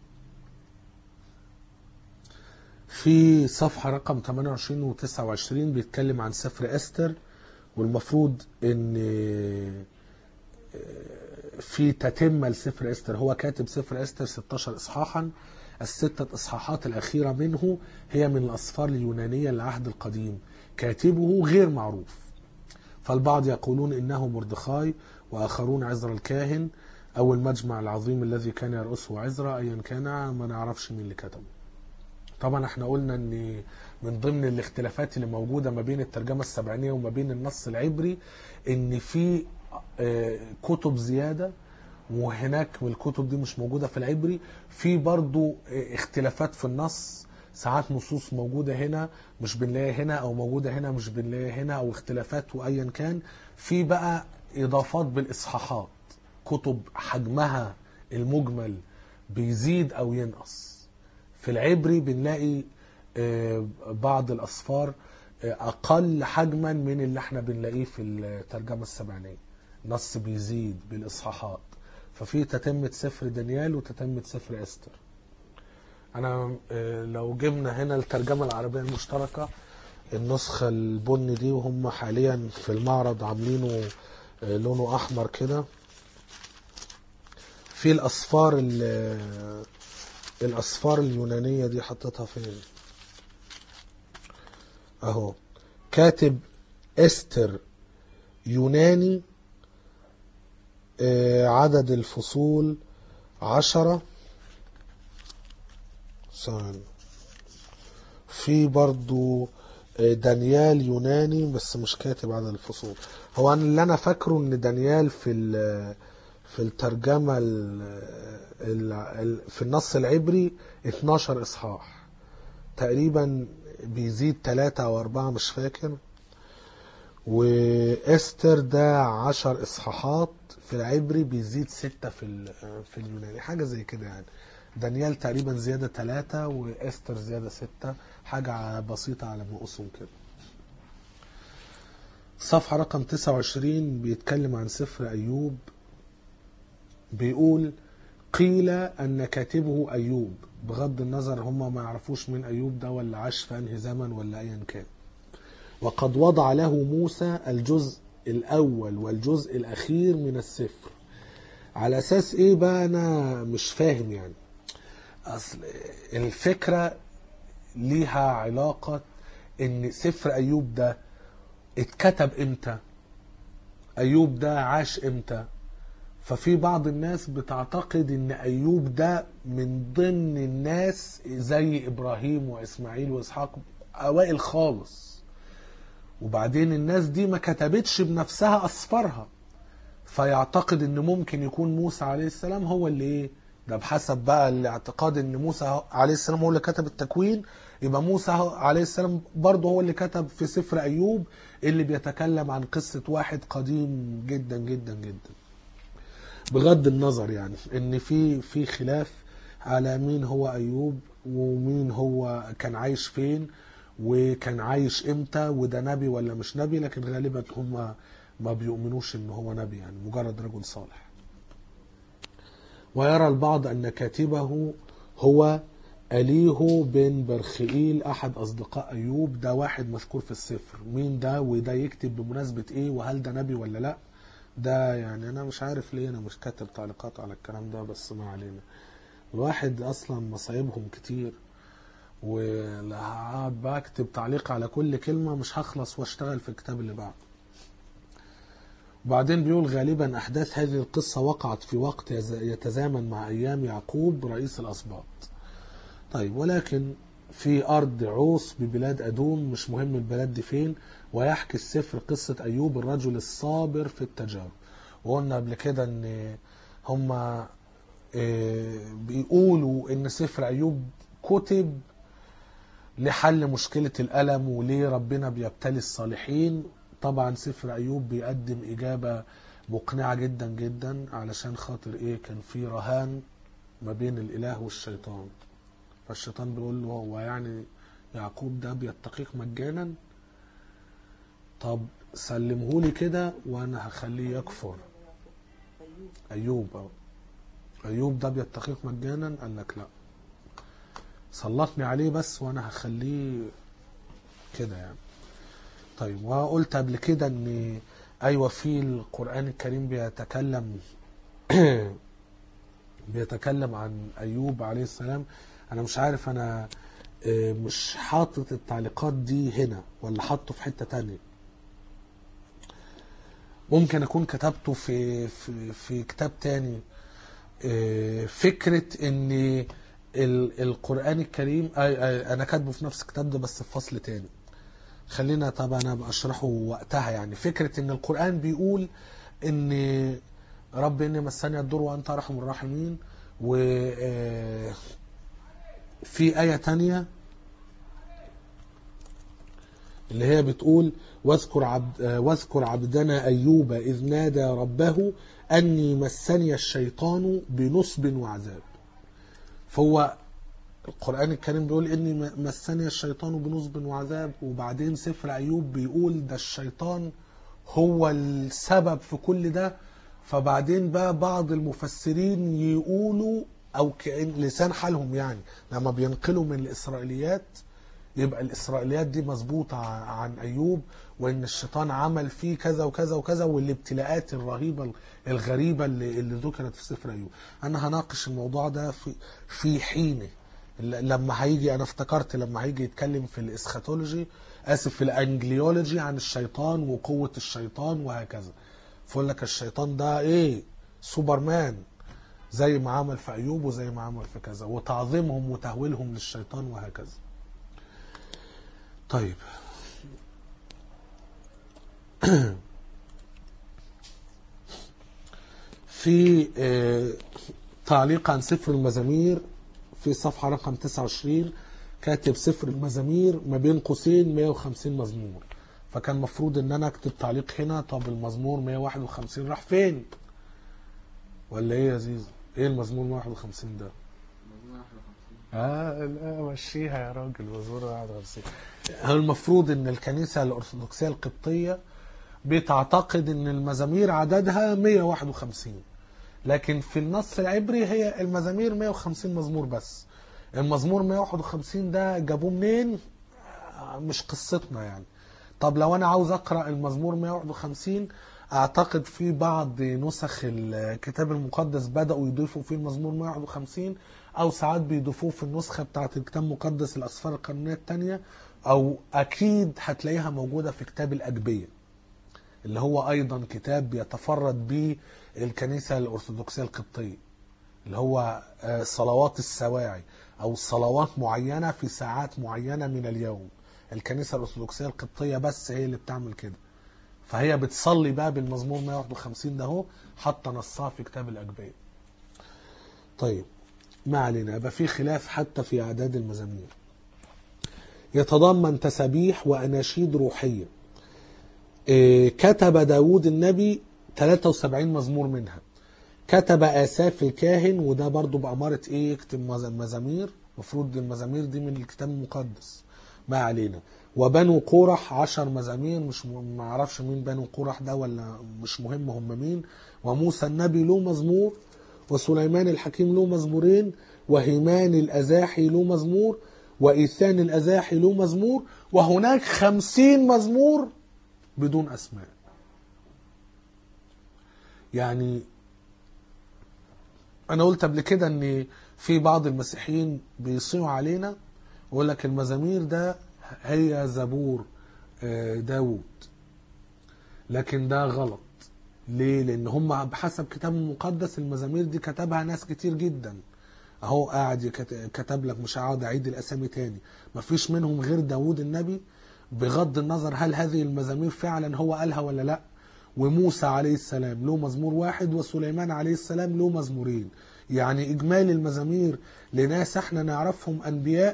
في صفحة رقم 28 و 29 بيتكلم عن سفر أستر، والمفروض ان في تتمة لسفر استر. هو كاتب سفر استر 16 إصحاحا، الستة إصحاحات الأخيرة منه هي من الأسفار اليونانية للعهد القديم، كاتبه غير معروف. فالبعض يقولون إنه مردخاي، وآخرون عزرا الكاهن أو المجمع العظيم الذي كان يرأسه عزرا. أيا كان ما نعرفش مين اللي كتبه. طبعا احنا قلنا ان من ضمن الاختلافات اللي موجودة ما بين الترجمة السبعينية وما بين النص العبري ان في كتب زيادة، وهناك الكتب دي مش موجودة في العبري. في برضو اختلافات في النص، ساعات نصوص موجودة هنا مش بنلاقيها هنا، او موجودة هنا مش بنلاقيها هنا، او اختلافات. وايا كان في بقى اضافات بالاصحاحات، كتب حجمها المجمل بيزيد او ينقص. في العبري بنلاقي بعض الأسفار أقل حجما من اللي احنا بنلاقيه في الترجمة السبعينية، نص بيزيد بالإصحاحات. ففي تتمة سفر دانيال وتتمة سفر استر. أنا لو جبنا هنا الترجمة العربية المشتركة، النسخة البني دي، وهم حاليا في المعرض عاملينه لونه أحمر كده، في الأسفار اليونانية دي حطيتها فين اهو. كاتب استر يوناني، عدد الفصول 10. في برضو دانيال يوناني بس مش كاتب عدد الفصول. هو اللي انا فاكره ان دانيال في الترجمة في النص العبري 12 إصحاح تقريبا، بيزيد 3 أو 4 مش فاكر. وإستر ده 10 إصحاحات في العبري، بيزيد 6 في اليوناني، حاجة زي كده يعني. دانيال تقريبا زيادة 3 وإستر زيادة 6، حاجة بسيطة على نقصهم كده. صفحة رقم 29 بيتكلم عن سفر أيوب. بيقول: قيل أن كاتبه أيوب، بغض النظر هم ما يعرفوش من أيوب ده ولا عاش في أنهي زمن ولا أيا كان. وقد وضع له موسى الجزء الأول والجزء الأخير من السفر. على أساس إيه بقى؟ أنا مش فاهم يعني. أصل الفكرة ليها علاقة إن سفر أيوب ده اتكتب إمتى، أيوب ده عاش إمتى. ففي بعض الناس بتعتقد ان ايوب ده من ضمن الناس زي ابراهيم واسماعيل واسحاق، اوائل خالص، وبعدين الناس دي ما كتبتش بنفسها اسفارها، فيعتقد ان ممكن يكون موسى عليه السلام هو اللي ايه ده، بحسب بقى الاعتقاد ان موسى عليه السلام هو اللي كتب التكوين، يبقى موسى عليه السلام برضه هو اللي كتب في سفر ايوب اللي بيتكلم عن قصة واحد قديم جدا جدا جدا. بغض النظر يعني ان في خلاف على مين هو ايوب، ومين هو كان عايش فين، وكان عايش امتى، وده نبي ولا مش نبي. لكن غالبا هم ما بيؤمنوش ان هو نبي، يعني مجرد رجل صالح. ويرى البعض ان كاتبه هو أليه بن برخئيل أحد أصدقاء أيوب. ده واحد مذكور في السفر، مين ده وده يكتب بمناسبة إيه، وهل ده نبي ولا لأ؟ ده يعني أنا مش عارف ليه أنا مش كاتب تعليقات على الكلام ده، بس ما علينا. الواحد أصلا مصايبهم كتير، ولو هقعد بكتب تعليق على كل كلمة مش هخلص واشتغل في الكتاب اللي بعده. وبعدين بيقول: غالبا أحداث هذه القصة وقعت في وقت يتزامن مع أيام يعقوب رئيس الأسباط. طيب، ولكن في أرض عوص ببلاد أدوم، مش مهم البلاد دي فين. ويحكي السفر قصة أيوب الرجل الصابر في التجارب. وقلنا قبل كده ان هم بيقولوا ان سفر أيوب كتب لحل مشكلة الألم، وليه ربنا بيبتلي الصالحين. طبعا سفر أيوب بيقدم إجابة مقنعة جدا جدا، علشان خاطر إيه؟ كان في رهان ما بين الإله والشيطان. فالشيطان بيقول له: هو يعني يعقوب ده بيتقيك مجانا؟ طب سلمهولي كده وانا هخليه يكفر. ايوب ده بيتقيك مجانا؟ قال لك لا، سلطني عليه بس وانا هخليه كده يعني. طيب، وقلت قبل كده ان ايوه في القرآن الكريم بيتكلم بيتكلم عن أيوب عليه السلام. أنا مش عارف، أنا مش حاطط التعليقات دي هنا ولا حاطه في حتة تانية. ممكن أكون كتبته في كتاب تاني. فكرة إن القرآن الكريم أنا كاتبه في نفس الكتاب ده بس في فصل تاني. خلينا طبعا أنا أشرحه وقتها. يعني فكرة إن القرآن بيقول إن رب إني مسني الضر وأنت أرحم الراحمين، وفي آية تانية اللي هي بتقول واذكر عبدنا أيوب إذ نادى ربه أني مسني الشيطان بنصب وعذاب. فهو القرآن الكريم بيقول إني مسني الشيطان بنصب وعذاب، وبعدين سفر أيوب بيقول ده الشيطان هو السبب في كل ده. فبعدين بقى بعض المفسرين يقولوا، أو كأن لسان حالهم يعني لما بينقلوا من الإسرائيليات، يبقى الإسرائيليات دي مظبوطة عن أيوب، وإن الشيطان عمل فيه كذا وكذا وكذا، والابتلاءات الرهيبة الغريبة اللي ذكرت في سفر أيوب. أنا هناقش الموضوع ده في حينه لما هيجي. أنا افتكرت لما هيجي يتكلم في الإسخاتولوجي، في الأنجليولوجي عن الشيطان وقوة الشيطان وهكذا، فقول لك الشيطان ده إيه؟ سوبرمان، زي ما عمل في أيوب وزي ما عمل في كذا، وتعظيمهم وتهويلهم للشيطان وهكذا. طيب في تعليق عن سفر المزامير في صفحة رقم 29، كاتب سفر المزامير ما بين قوسين 150 مزمور. فكان مفروض ان انا اكتب تعليق هنا، طب المزمور 151 راح فين؟ ولا ايه يا زيزو؟ ايه المزمور 151 ده؟ لا مشيها يا راجل، مزمور 51. هو المفروض ان الكنيسة الارثوذكسية القبطية بتعتقد ان المزامير عددها 151، لكن في النص العبري هي المزامير 150 مزمور بس. المزمور 151 ده جابوه منين؟ مش قصتنا يعني. طب لو انا عاوز اقرأ المزمور 151، اعتقد في بعض نسخ الكتاب المقدس بدأوا يضيفوا فيه المزمور 151، او ساعات بيضيفوه في النسخة بتاعة الكتاب المقدس الاسفار القانونية التانية، او اكيد هتلاقيها موجودة في كتاب الاجبية اللي هو ايضا كتاب بيتفرد به الكنيسة الارثوذكسية القبطية، اللي هو صلوات السواعي او صلوات معينة في ساعات معينة من اليوم. الكنيسة الارثوذكسية القبطية بس هي اللي بتعمل كده، فهي بتصلي بقى بالمزمور 151 ده اهو، حتى نصها في كتاب الاجبية. طيب ما علينا، يبقى في خلاف حتى في اعداد المزامير. يتضمن تسابيح واناشيد روحية. كتب داود النبي 73 مزمور منها. كتب آساف الكاهن، وده برضو بأمارة ايه يكتب مزامير، مفروض المزامير دي من الكتاب المقدس، ما علينا. وبنو قورح 10 مزامير، مش ما اعرفش مين بنو قورح ده ولا مش مهم هم مين. وموسى النبي له مزمور، وسليمان الحكيم له مزمورين، وهيمان الأزاحي له مزمور، وإيثان الأزاحي له مزمور، وهناك 50 مزمور بدون أسماء. يعني أنا قلت قبل كده أن في بعض المسيحيين بيصيعوا علينا ويقول لك المزامير ده هي زبور داود، لكن ده غلط. ليه؟ لأن هم بحسب كتاب المقدس المزامير دي كتبها ناس كتير جدا، أهو قاعد كتب لك، مش هقعد أعيد الأسامي تاني، مفيش منهم غير داود النبي، بغض النظر هل هذه المزامير فعلا هو قالها ولا لا. وموسى عليه السلام له مزمور واحد، وسليمان عليه السلام له مزمورين. يعني إجمالي المزامير لناس احنا نعرفهم أنبياء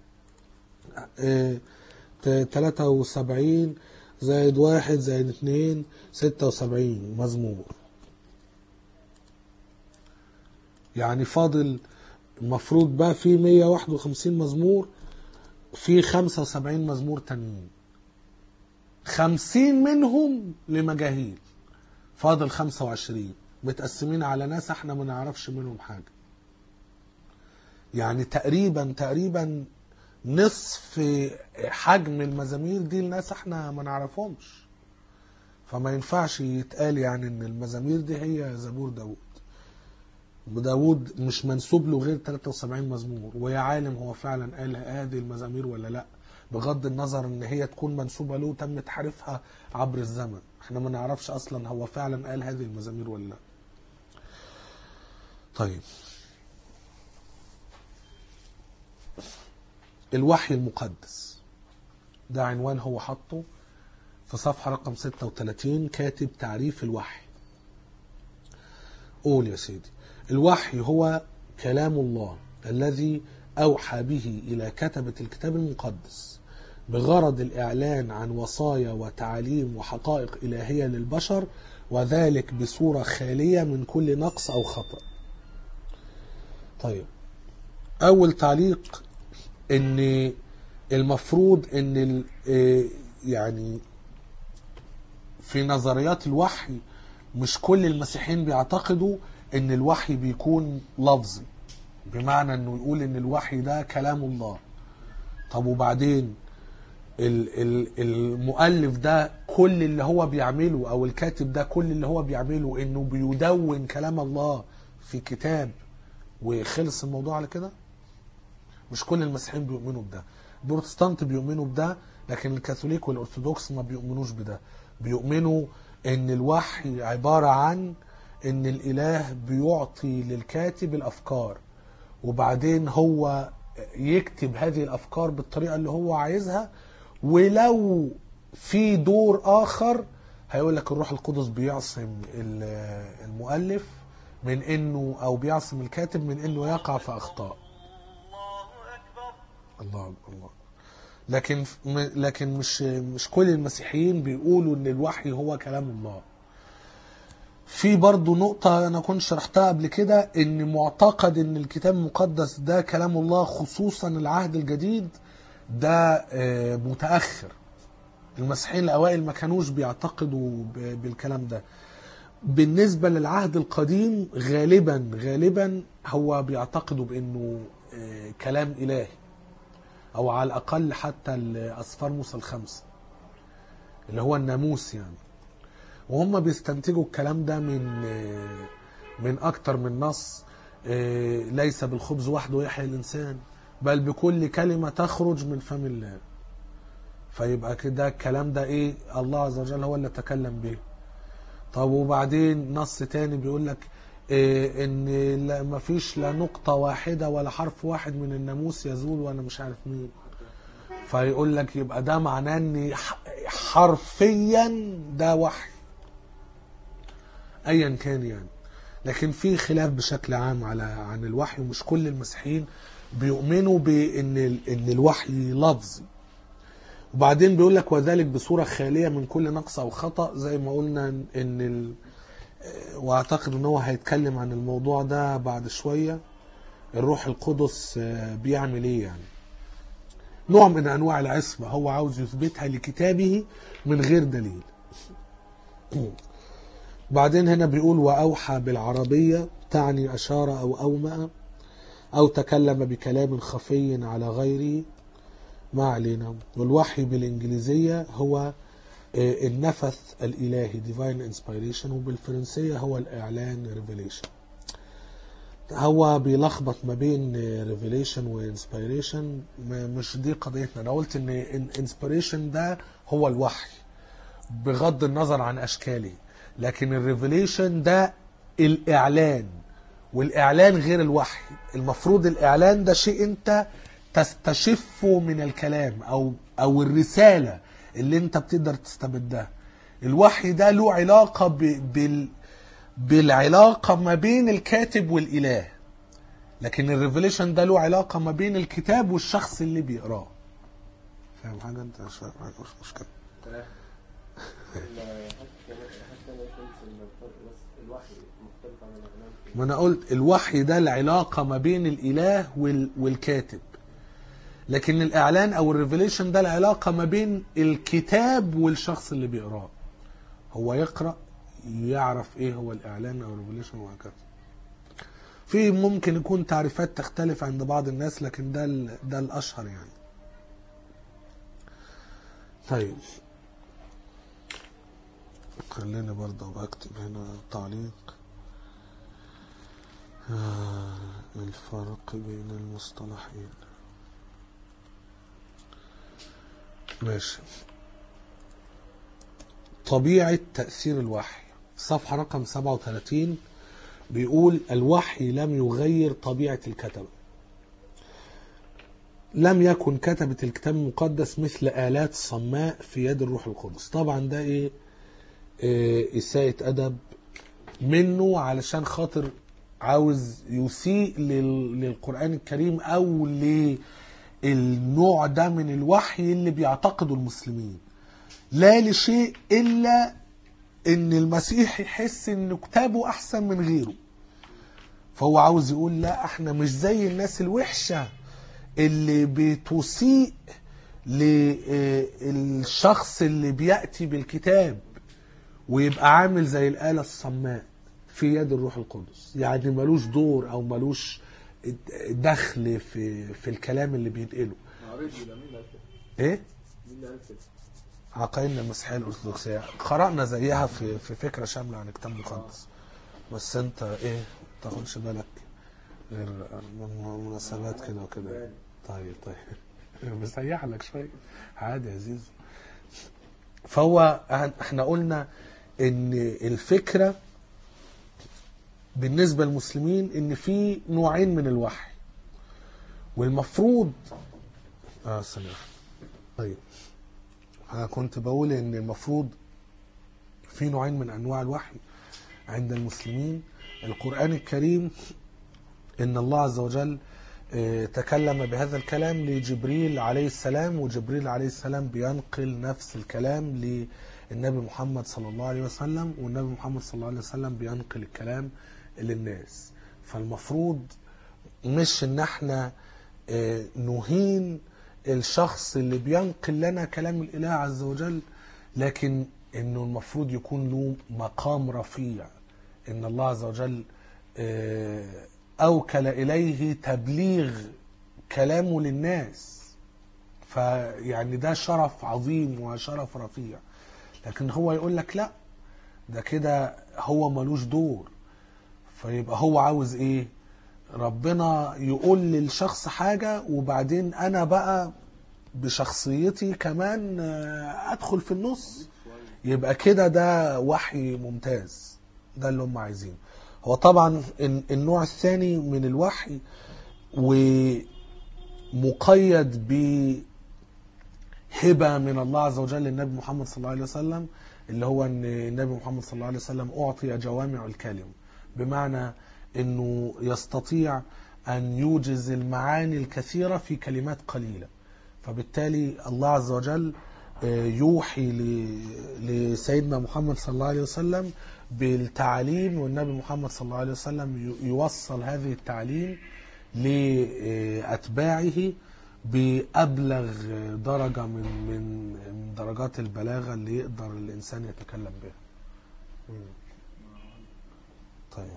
73 زائد 1 زائد 2 76 مزمور. يعني فاضل المفروض بقى في 151 مزمور، في 75 مزمور تانيين، 50 منهم لمجاهيل، فاضل 25 متقسمين على ناس احنا ما نعرفش منهم حاجة. يعني تقريبا نصف حجم المزامير دي لناس احنا ما نعرفهمش. فما ينفعش يتقال يعني ان المزامير دي هي زبور داود. داود مش منسوب له غير 73 مزمور، ويا عالم هو فعلا قال هذه المزامير ولا لا، بغض النظر ان هي تكون منسوبة له تم تحريفها عبر الزمن. احنا ما نعرفش اصلا هو فعلا قال هذه المزامير ولا لا. طيب، الوحي المقدس ده عنوان هو حطه في صفحة رقم 36، كاتب تعريف الوحي. قول يا سيدي: الوحي هو كلام الله الذي أوحى به إلى كتبة الكتاب المقدس بغرض الإعلان عن وصايا وتعاليم وحقائق إلهية للبشر، وذلك بصورة خالية من كل نقص أو خطأ. طيب، أول تعليق إن المفروض إن يعني في نظريات الوحي مش كل المسيحيين بيعتقدوا إن الوحي بيكون لفظي، بمعنى إنه يقول إن الوحي ده كلام الله. طب وبعدين المؤلف ده كل اللي هو بيعمله، او الكاتب ده كل اللي هو بيعمله انه بيدون كلام الله في كتاب وخلص الموضوع على كده؟ مش كل المسيحيين بيؤمنوا بده. البروتستانت بيؤمنوا بده، لكن الكاثوليك والارثوذكس ما بيؤمنوش بده. بيؤمنوا ان الوحي عبارة عن ان الاله بيعطي للكاتب الافكار، وبعدين هو يكتب هذه الافكار بالطريقة اللي هو عايزها، ولو في دور اخر هيقول لك الروح القدس بيعصم المؤلف من انه، او بيعصم الكاتب من انه يقع في اخطاء. الله الله. لكن مش كل المسيحيين بيقولوا ان الوحي هو كلام الله. في برضو نقطة أنا كنت شرحتها قبل كده، إن معتقد إن الكتاب المقدس ده كلام الله خصوصا العهد الجديد ده متأخر. المسيحيين الأوائل ما كانوش بيعتقدوا بالكلام ده. بالنسبة للعهد القديم غالبا هو بيعتقدوا بأنه كلام إلهي، أو على الأقل حتى الأسفار موسى الخمسة اللي هو الناموس يعني. وهم بيستنتجوا الكلام ده من أكتر من نص. ليس بالخبز وحده يحيى الإنسان بل بكل كلمة تخرج من فم الله. فيبقى كده الكلام ده إيه؟ الله عز وجل هو اللي تكلم به. طب وبعدين نص تاني بيقول لك إن ما فيش لا نقطة واحدة ولا حرف واحد من الناموس يزول وأنا مش عارف مين. فيقول لك يبقى ده معناه إن حرفيا ده وحي ايا كان يعني. لكن في خلاف بشكل عام عن الوحي، ومش كل المسيحيين بيؤمنوا بان الوحي لفظي. وبعدين بيقول لك وذلك بصوره خاليه من كل نقص او خطا، زي ما قلنا واعتقد ان هو هيتكلم عن الموضوع ده بعد شويه. الروح القدس بيعمل ايه يعني؟ نوع من انواع العصمه هو عاوز يثبتها لكتابه من غير دليل. بعدين هنا بيقول وأوحى بالعربية تعني أشار أو أومأ أو تكلم بكلام خفي على غيره، ما علينا. والوحي بالإنجليزية هو النفث الإلهي divine inspiration، وبالفرنسية هو الإعلان revelation. هو بيلخبط ما بين revelation و inspiration، مش دي قضيتنا. أنا قلت إن inspiration ده هو الوحي بغض النظر عن أشكاله، لكن الريفيليشن ده الإعلان، والإعلان غير الوحي. المفروض الإعلان ده شيء أنت تستشفه من الكلام أو الرسالة اللي أنت بتقدر تستبدها. الوحي ده له علاقة بالعلاقة ما بين الكاتب والإله، لكن الريفيليشن ده له علاقة ما بين الكتاب والشخص اللي بيقراه. فاهم حاجة أنت؟ مش فاهم حاجة، مش مشكلة. ما انا قلت الوحي ده العلاقة ما بين الاله والكاتب، لكن الاعلان او الريفيليشن ده العلاقة ما بين الكتاب والشخص اللي بيقراه. هو يقرأ يعرف ايه هو الاعلان او الريفيليشن وهكذا. في ممكن يكون تعريفات تختلف عند بعض الناس، لكن ده الاشهر يعني. طيب خليني برضه بكتب هنا تعليق. الفرق بين المصطلحين. ماشي. طبيعة تأثير الوحي، صفحة رقم 37 بيقول الوحي لم يغير طبيعة الكتبة. لم يكن كتبة الكتاب المقدس مثل آلات صماء في يد الروح القدس. طبعا ده إساءة أدب منه، علشان خاطر عاوز يسيء للقرآن الكريم أو للنوع ده من الوحي اللي بيعتقده المسلمين، لا لشيء إلا إن المسيح يحس إن كتابه أحسن من غيره. فهو عاوز يقول لا، احنا مش زي الناس الوحشة اللي بتسيء للشخص اللي بيأتي بالكتاب ويبقى عامل زي الآلة الصماء في يد الروح القدس، يعني ملوش دور أو ملوش دخل في الكلام اللي بينقله. ايه؟ عقائدنا المسيحية الأرثوذكسية قرأنا زيها في فكرة شاملة عن الكتاب المقدس، بس انت ايه تاخدش بالك غير مناسبات كده وكده. طيب بسيح لك شوية عادي يا زيزو. فهو احنا قلنا ان الفكرة بالنسبة للمسلمين ان في نوعين من الوحي، والمفروض سلام. طيب انا كنت بقول ان المفروض في نوعين من انواع الوحي عند المسلمين. القرآن الكريم ان الله عز وجل تكلم بهذا الكلام لجبريل عليه السلام، وجبريل عليه السلام بينقل نفس الكلام للنبي محمد صلى الله عليه وسلم، والنبي محمد صلى الله عليه وسلم بينقل الكلام للناس. فالمفروض مش ان احنا نهين الشخص اللي بينقل لنا كلام الإله عز وجل، لكن انه المفروض يكون له مقام رفيع، ان الله عز وجل أوكل إليه تبليغ كلامه للناس، فيعني ده شرف عظيم وشرف رفيع. لكن هو يقول لك لا، ده كده هو ملوش دور. فيبقى هو عاوز ايه؟ ربنا يقول للشخص حاجة وبعدين انا بقى بشخصيتي كمان ادخل في النص، يبقى كده ده وحي ممتاز. ده اللي هم عايزينه. هو طبعا النوع الثاني من الوحي ومقيد بهبة من الله عز وجل للنبي محمد صلى الله عليه وسلم، اللي هو ان النبي محمد صلى الله عليه وسلم أعطي جوامع الكلم، بمعنى انه يستطيع ان يوجز المعاني الكثيرة في كلمات قليلة. فبالتالي الله عز وجل يوحي لسيدنا محمد صلى الله عليه وسلم بالتعليم، والنبي محمد صلى الله عليه وسلم يوصل هذه التعليم لأتباعه بأبلغ درجة من درجات البلاغة اللي يقدر الإنسان يتكلم بها. طيب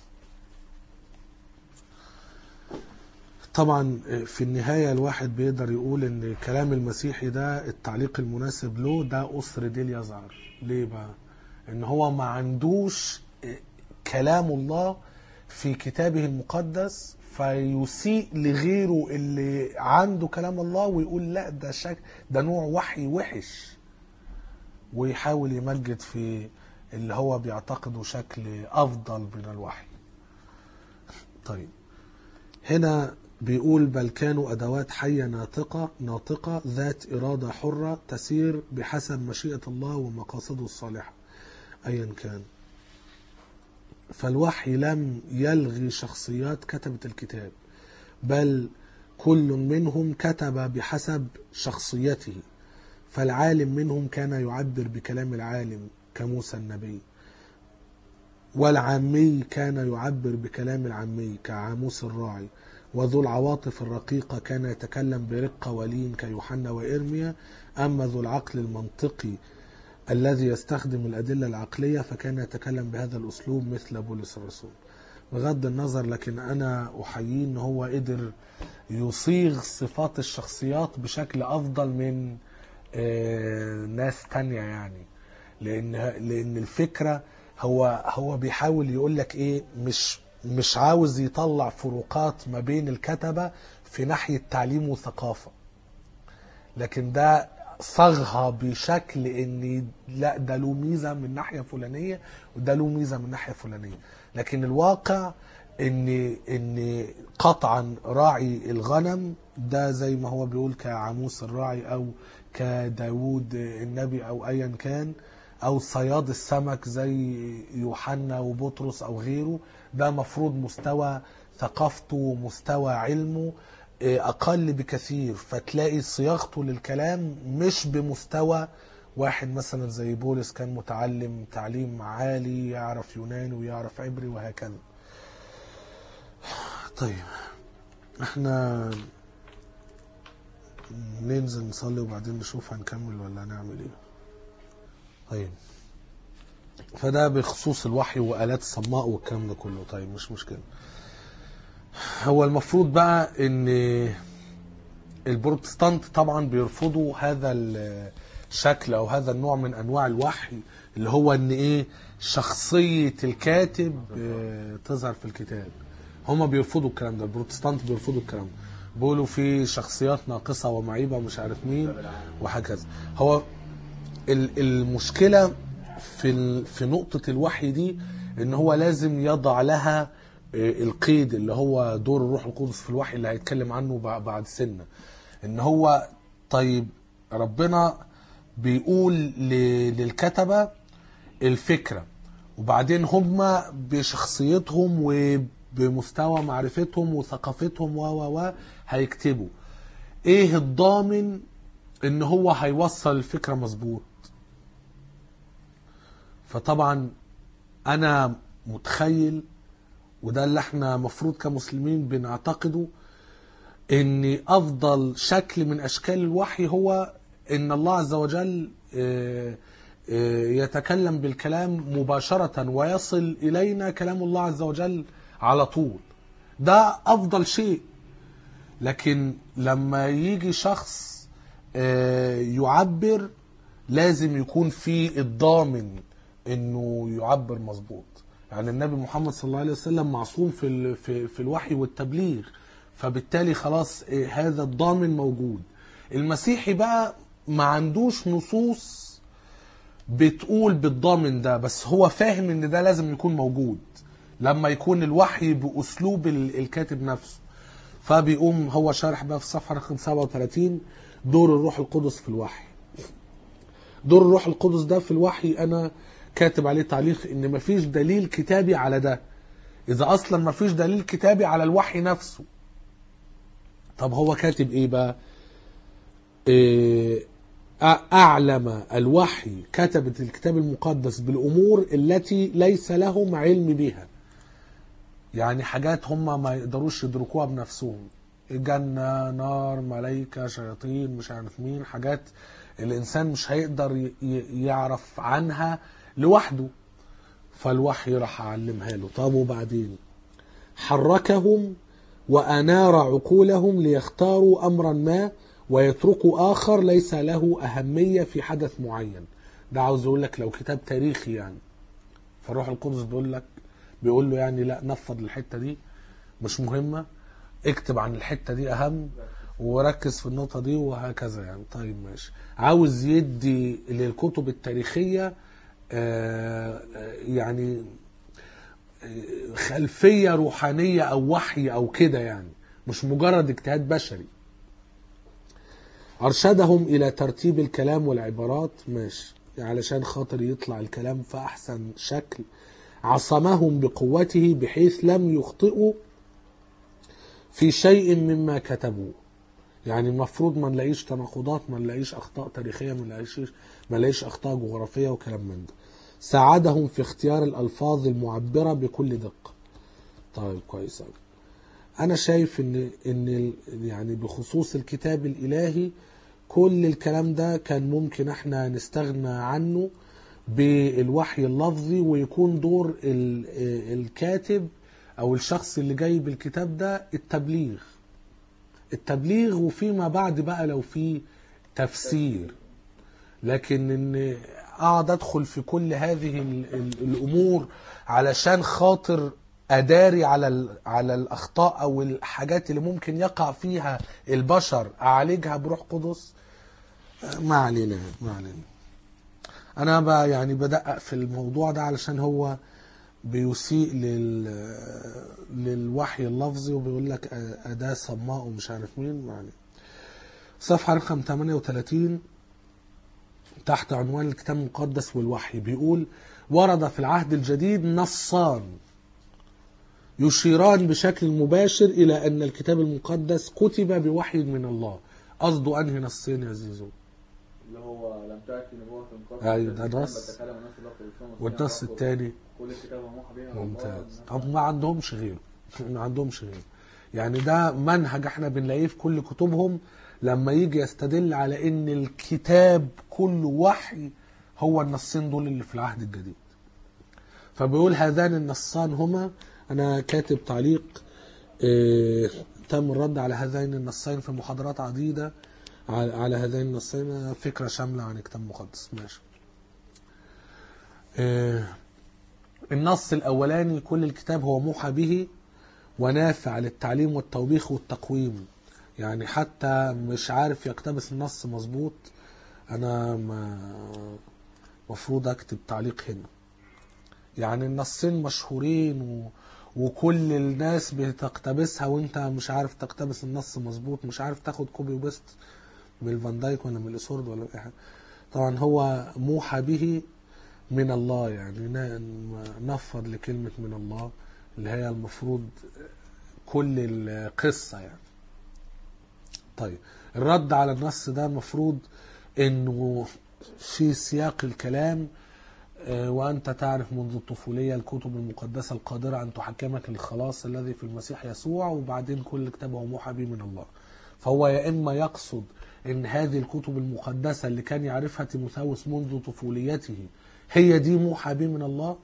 طبعا في النهاية الواحد بيقدر يقول ان كلام المسيحي ده التعليق المناسب له ده أسر ديل يزعر. ليه بقى؟ ان هو ما عندوش كلام الله في كتابه المقدس، فيسيء لغيره اللي عنده كلام الله ويقول لا ده نوع وحي وحش، ويحاول يمجد في اللي هو بيعتقده شكل أفضل من الوحي. طيب هنا بيقول بل كانوا أدوات حية ناطقة ذات إرادة حرة تسير بحسب مشيئة الله ومقاصده الصالحة أيا كان. فالوحي لم يلغي شخصيات كتبة الكتاب، بل كل منهم كتب بحسب شخصيته. فالعالم منهم كان يعبر بكلام العالم كموسى النبي، والعامي كان يعبر بكلام العامي كعاموس الراعي، وذو العواطف الرقيقة كان يتكلم برقة ولين كيوحنا وإرميا. أما ذو العقل المنطقي الذي يستخدم الأدلة العقلية فكان يتكلم بهذا الأسلوب مثل بولس الرسول. بغض النظر، لكن أنا أحييه أنه هو قدر يصيغ صفات الشخصيات بشكل أفضل من ناس تانية، يعني لأن الفكرة هو بيحاول يقول لك إيه، مش عاوز يطلع فروقات ما بين الكتبة في ناحية تعليم وثقافة، لكن ده صاغها بشكل ان لا ده له ميزة من ناحية فلانية وده له ميزة من ناحية فلانية. لكن الواقع ان قطعا راعي الغنم ده زي ما هو بيقول كعاموس الراعي او كداود النبي او ايا كان، او صياد السمك زي يوحنا وبطرس او غيره، ده مفروض مستوى ثقافته ومستوى علمه اقل بكثير، فتلاقي صياغته للكلام مش بمستوى واحد مثلا زي بولس كان متعلم تعليم عالي يعرف يوناني ويعرف عبري وهكذا. طيب احنا ننزل نصلي وبعدين نشوف هنكمل ولا هنعمل ايه. طيب فده بخصوص الوحي وآلات الصماء والكلام ده كله. طيب مش مشكلة. هو المفروض بقى ان البروتستانت طبعا بيرفضوا هذا الشكل او هذا النوع من انواع الوحي اللي هو ان ايه شخصية الكاتب تظهر في الكتاب. هما بيرفضوا الكلام ده، البروتستانت بيرفضوا الكلام ده، بيقولوا في شخصيات ناقصة ومعيبة ومش عارف مين وهكذا. هو المشكلة في نقطة الوحي دي ان هو لازم يضع لها القيد اللي هو دور الروح القدس في الوحي اللي هيتكلم عنه بعد سنة. ان هو طيب ربنا بيقول للكتبة الفكرة، وبعدين هم بشخصيتهم وبمستوى معرفتهم وثقافتهم و هيكتبوا ايه الضامن ان هو هيوصل الفكرة مظبوط. فطبعا انا متخيل، وده اللي احنا مفروض كمسلمين بنعتقده، ان افضل شكل من اشكال الوحي هو ان الله عز وجل يتكلم بالكلام مباشرة ويصل الينا كلام الله عز وجل على طول. ده افضل شيء. لكن لما يجي شخص يعبر لازم يكون في الضامن انه يعبر مظبوط. يعني النبي محمد صلى الله عليه وسلم معصوم في الوحي والتبليغ، فبالتالي خلاص هذا الضامن موجود. المسيحي بقى ما عندوش نصوص بتقول بالضامن ده، بس هو فاهم ان ده لازم يكون موجود لما يكون الوحي بأسلوب الكاتب نفسه. فبيقوم هو شارح بقى في الصفحة رقم 37 دور الروح القدس في الوحي. دور الروح القدس ده في الوحي انا كاتب عليه تعليق ان مفيش دليل كتابي على ده، اذا اصلا مفيش دليل كتابي على الوحي نفسه. طب هو كاتب ايه بقى؟ اعلم الوحي كتبة الكتاب المقدس بالامور التي ليس لهم علم بها. يعني حاجات هم ما يقدروش يدركوها بنفسهم، الجنة، نار، ملائكة، شياطين، مش عارف مين، حاجات الانسان مش هيقدر يعرف عنها لوحده، فالوحي راح اعلمها له. طب وبعدين حركهم وانار عقولهم ليختاروا امرا ما ويتركوا اخر ليس له اهمية في حدث معين. ده عاوز يقول لك لو كتاب تاريخي يعني، فالروح القدس بيقول له يعني لا نفض الحتة دي مش مهمة، اكتب عن الحتة دي اهم وركز في النقطة دي وهكذا يعني. طيب ماشي. عاوز يدي للكتب التاريخية يعني خلفية روحانية او وحي او كده يعني، مش مجرد اجتهاد بشري. ارشدهم الى ترتيب الكلام والعبارات، ماشي، علشان خاطر يطلع الكلام في احسن شكل. عصمهم بقوته بحيث لم يخطئوا في شيء مما كتبوه. يعني المفروض ما نلاقيش تناقضات، ما نلاقيش اخطاء تاريخيه، ما نلاقيش اخطاء جغرافيه وكلام من ده. ساعدهم في اختيار الالفاظ المعبره بكل دقه. طيب كويس قوي. انا شايف ان يعني بخصوص الكتاب الالهي كل الكلام ده كان ممكن احنا نستغنى عنه بالوحي اللفظي، ويكون دور الكاتب او الشخص اللي جاي بالكتاب ده التبليغ وفيما بعد بقى لو في تفسير. لكن ان اقعد ادخل في كل هذه الامور علشان خاطر اداري على الاخطاء او الحاجات اللي ممكن يقع فيها البشر اعالجها بروح قدس. ما علينا. انا بقى يعني بدقق في الموضوع ده علشان هو بيسيء للوحي اللفظي وبيقول لك اداة صماء ومش عارف مين. ما علينا. صفحة رقم 38 تحت عنوان الكتاب المقدس والوحي بيقول: ورد في العهد الجديد نصان يشيران بشكل مباشر إلى أن الكتاب المقدس كتب بوحي من الله. قصده أنهي نصين يا زيزو؟ اللي هو لم تأتي نبوة المقدس. أيوة ده نص. والنص الثاني كل الكتاب موحى به. ممتاز. طب ما عندهمش غيره. ما عندهمش غيره. يعني ده منهج احنا بنلاقيه في كل كتبهم لما يجي يستدل على ان الكتاب كله وحي، هو النصين دول اللي في العهد الجديد. فبيقول هذان النصان هما، انا كاتب تعليق تم الرد على هذين النصين في محاضرات عديدة على هذين النصين، فكرة شاملة عن الكتاب المقدس. ماشي. النص الاولاني: كل الكتاب هو موحى به ونافع للتعليم والتوبيخ والتقويم. يعني حتى مش عارف يقتبس النص مظبوط، انا مفروض اكتب تعليق هنا. يعني النصين مشهورين وكل الناس بتقتبسها وانت مش عارف تقتبس النص مظبوط، مش عارف تاخد كوبي وبيست من الفان دايك ولا من الاسورد ولا اي حاجه. طبعا هو موحى به من الله، يعني نفض لكلمه من الله اللي هي المفروض كل القصه يعني. طيب الرد على النص ده المفروض انه في سياق الكلام: وأنت تعرف منذ الطفولية الكتب المقدسة القادرة أن تحكمك للخلاص الذي في المسيح يسوع، وبعدين كل كتاب هو موحى به من الله. فهو يا إما يقصد أن هذه الكتب المقدسة اللي كان يعرفها تيموثاوس منذ طفوليته هي دي موحى به من الله،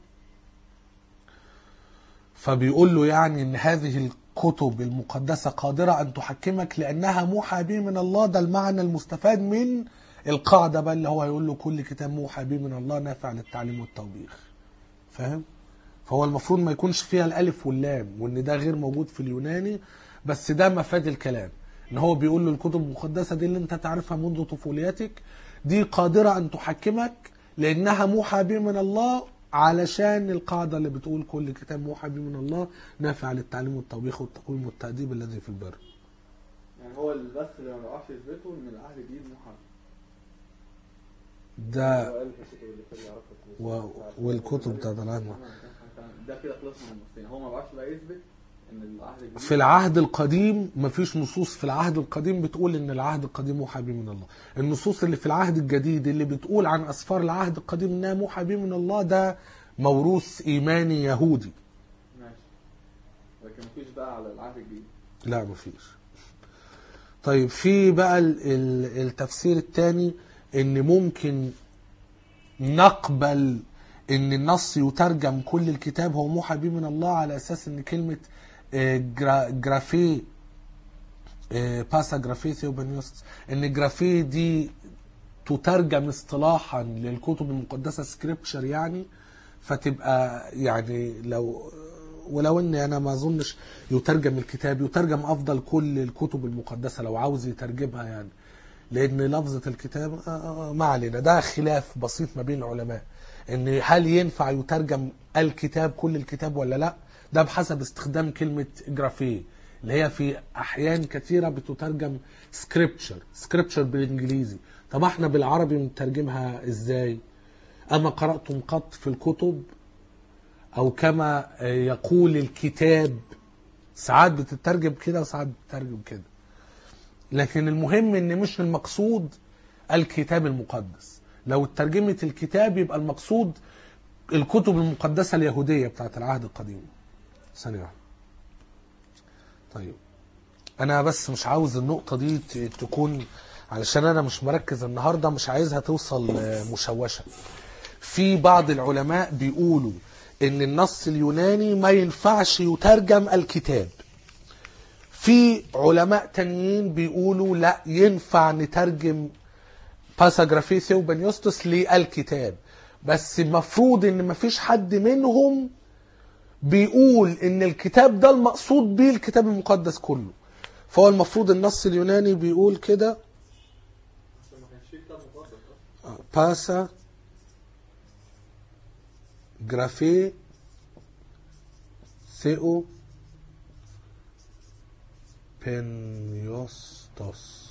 فبيقول له يعني أن هذه الكتب المقدسة قادرة أن تحكمك لأنها موحى به من الله. ده المعنى المستفاد من القاعدة بقى اللي هو يقول له كل كتاب موحى به من الله نافع للتعليم والتوبيخ. فاهم؟ فهو المفروض ما يكونش فيها الألف واللام، وإن ده غير موجود في اليوناني، بس ده مفاد الكلام. إن هو بيقول له الكتب المقدسة دي اللي أنت تعرفها منذ طفوليتك دي قادرة أن تحكمك لأنها موحى به من الله، علشان القاعدة اللي بتقول كل كتاب موحى به من الله نافع للتعليم والتوبيخ والتقويم والتأديب الذي في البر. يعني هو بس اللي ما بيعرفش يثبته إن العهد الجديد موحى ده والكتب بتاعت العهد ده كده خلصنا من النصين. هو ما بيعرفش بقى يثبت ان العهد الجديد. في العهد القديم مفيش نصوص في العهد القديم بتقول ان العهد القديم موحى به من الله. النصوص اللي في العهد الجديد اللي بتقول عن اسفار العهد القديم انها موحى به من الله ده موروث ايماني يهودي. ماشي. لكن مفيش بقى على العهد الجديد. لا مفيش. طيب في بقى التفسير الثاني ان ممكن نقبل ان النص يترجم كل الكتاب هو موحى به من الله على اساس ان كلمة جرافي باسا جرافي ثيوبانيوس، ان جرافي دي تترجم اصطلاحا للكتب المقدسة سكريبتشر يعني، فتبقى يعني ولو ان انا ما اظنش يترجم الكتاب، يترجم افضل كل الكتب المقدسة لو عاوز يترجمها يعني، لان لفظة الكتاب ما علينا. ده خلاف بسيط ما بين العلماء ان هل ينفع يترجم الكتاب كل الكتاب ولا لا. ده بحسب استخدام كلمة جرافي اللي هي في احيان كثيرة بتترجم سكريبتشر بالانجليزي. طب احنا بالعربي بنترجمها ازاي؟ اما قرأتم قط في الكتب او كما يقول الكتاب، ساعات بتترجم كده وساعات بتترجم كده. لكن المهم ان مش المقصود الكتاب المقدس. لو ترجمت الكتاب يبقى المقصود الكتب المقدسة اليهودية بتاعت العهد القديم. ثانية واحدة. طيب انا بس مش عاوز النقطة دي تكون، علشان انا مش مركز النهاردة، مش عايزها توصل مشوشة. في بعض العلماء بيقولوا ان النص اليوناني ما ينفعش يترجم الكتاب. في علماء تانيين بيقولوا لا ينفع نترجم باسا جرافي ثيوبانيوس للكتاب، بس المفروض ان مفيش حد منهم بيقول ان الكتاب ده المقصود بيه الكتاب المقدس كله. فهو المفروض النص اليوناني بيقول كده ما كانش فيه كتاب مقدس اصلا. باسا جرافي ثيو بنيوستوس.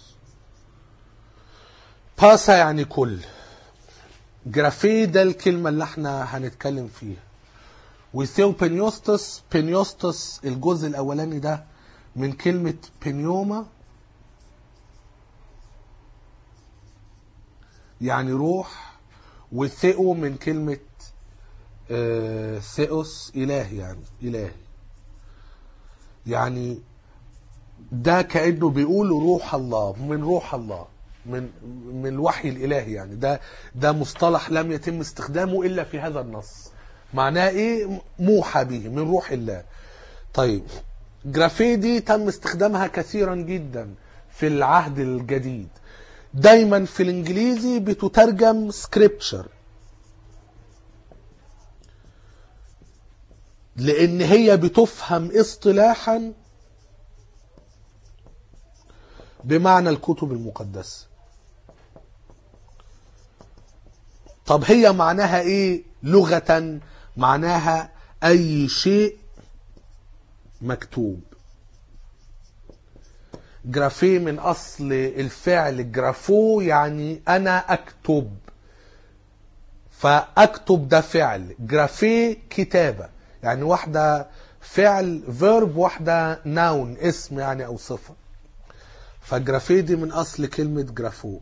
باسا يعني كل، جرافي ده الكلمة اللي احنا هنتكلم فيها، وثيو بنيوستوس، بنيوستوس الجزء الاولاني ده من كلمة بنيوما يعني روح، وثيو من كلمة ثيوس إله، يعني إله. يعني ده كأنه بيقول روح الله، من روح الله، من الوحي الإلهي. يعني ده مصطلح لم يتم استخدامه إلا في هذا النص. معناه إيه؟ موحى به من روح الله. طيب جرافي دي تم استخدامها كثيرا جدا في العهد الجديد. دايما في الإنجليزي بتترجم scripture، لأن هي بتفهم اصطلاحا بمعنى الكتب المقدسة. طب هي معناها ايه لغة؟ معناها اي شيء مكتوب. جرافي من اصل الفعل جرافو يعني انا اكتب، فاكتب ده فعل. جرافي كتابة، يعني واحدة فعل فيرب، واحدة ناون اسم يعني او صفة. فجرافي دي من اصل كلمة جرافو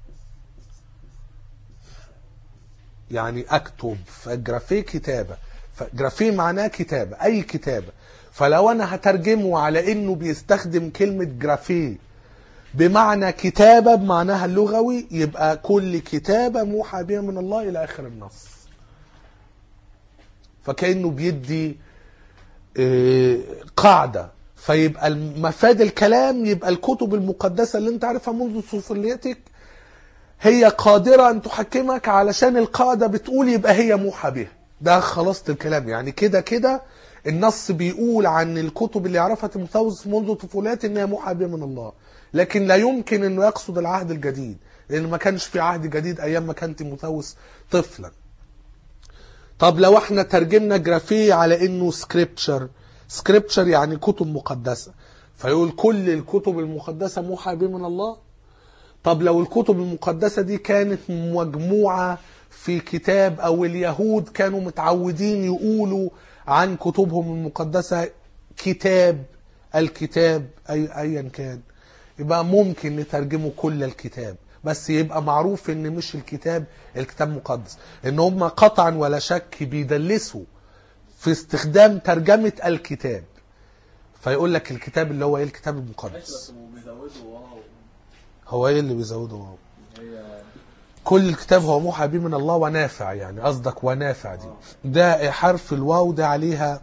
يعني اكتب، فجرافي كتابة، فجرافي معناه كتابة، اي كتابة. فلو انا هترجمه على انه بيستخدم كلمة جرافي بمعنى كتابة بمعناها اللغوي، يبقى كل كتابة موحى بها من الله الى اخر النص. فكأنه بيدي قاعدة. فيبقى مفاد الكلام يبقى الكتب المقدسة اللي انت عارفها منذ طفولتك هي قادرة ان تحكمك، علشان القاعدة بتقول يبقى هي موحى بها. ده خلاصة الكلام. يعني كده كده النص بيقول عن الكتب اللي عرفها تيموثاوس منذ طفولته انها موحى بها من الله، لكن لا يمكن انه يقصد العهد الجديد، لان ما كانش في عهد جديد ايام ما كان تيموثاوس طفلا. طب لو احنا ترجمنا جرافي على انه سكريبتشر، سكريبتشر يعني كتب مقدسة، فيقول كل الكتب المقدسة موحى بها من الله. طب لو الكتب المقدسة دي كانت مجموعة في كتاب، او اليهود كانوا متعودين يقولوا عن كتبهم المقدسة كتاب، الكتاب ايا كان، يبقى ممكن نترجمه كل الكتاب، بس يبقى معروف ان مش الكتاب مقدس. ان هم قطعا ولا شك بيدلسوا في استخدام ترجمة الكتاب، فيقول لك الكتاب اللي هو ايه؟ الكتاب المقدس. بس بيزودوا واو. هو ايه اللي بيزوده واو؟ هي كل الكتاب هو موحى به من الله ونافع، يعني قصدك ونافع دي. ده حرف الواو ده عليها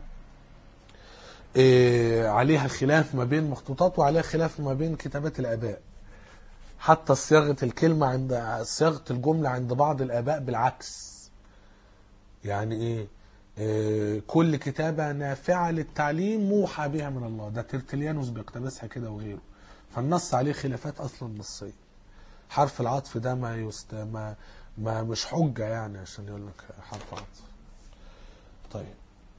عليها خلاف ما بين مخطوطات، وعليها خلاف ما بين كتابات الآباء. حتى صياغة الكلمة عند صياغة الجملة عند بعض الآباء بالعكس. يعني ايه؟ كل كتابة نافعة للتعليم موحى بها من الله. ده ترتليانوس بيقتبسها كده وغيره. فالنص عليه خلافات أصلا نصية. حرف العطف ده ما مش حجة يعني عشان يقول لك حرف عطف. طيب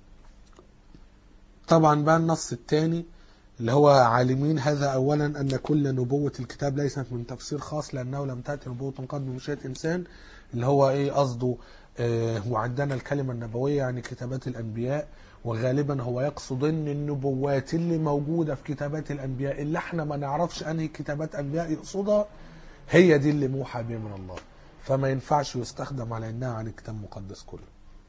طبعا بقى النص الثاني اللي هو عالمين هذا أولا أن كل نبوة الكتاب ليست من تفسير خاص، لأنه لم تأتي نبوة قد بمشيئة إنسان. اللي هو إيه قصده؟ وعندنا الكلمة النبوية يعني كتابات الأنبياء، وغالبا هو يقصد ان النبوات اللي موجودة في كتابات الأنبياء اللي احنا ما نعرفش أنهي كتابات أنبياء يقصدها، هي دي اللي موحى بها من الله. فما ينفعش يستخدم على انها عن الكتاب المقدس كله.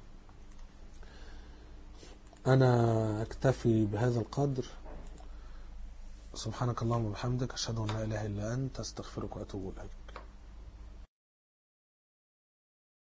انا اكتفي بهذا القدر. سبحانك اللهم وبحمدك، اشهد ان لا اله الا انت، استغفرك واتوب اليك.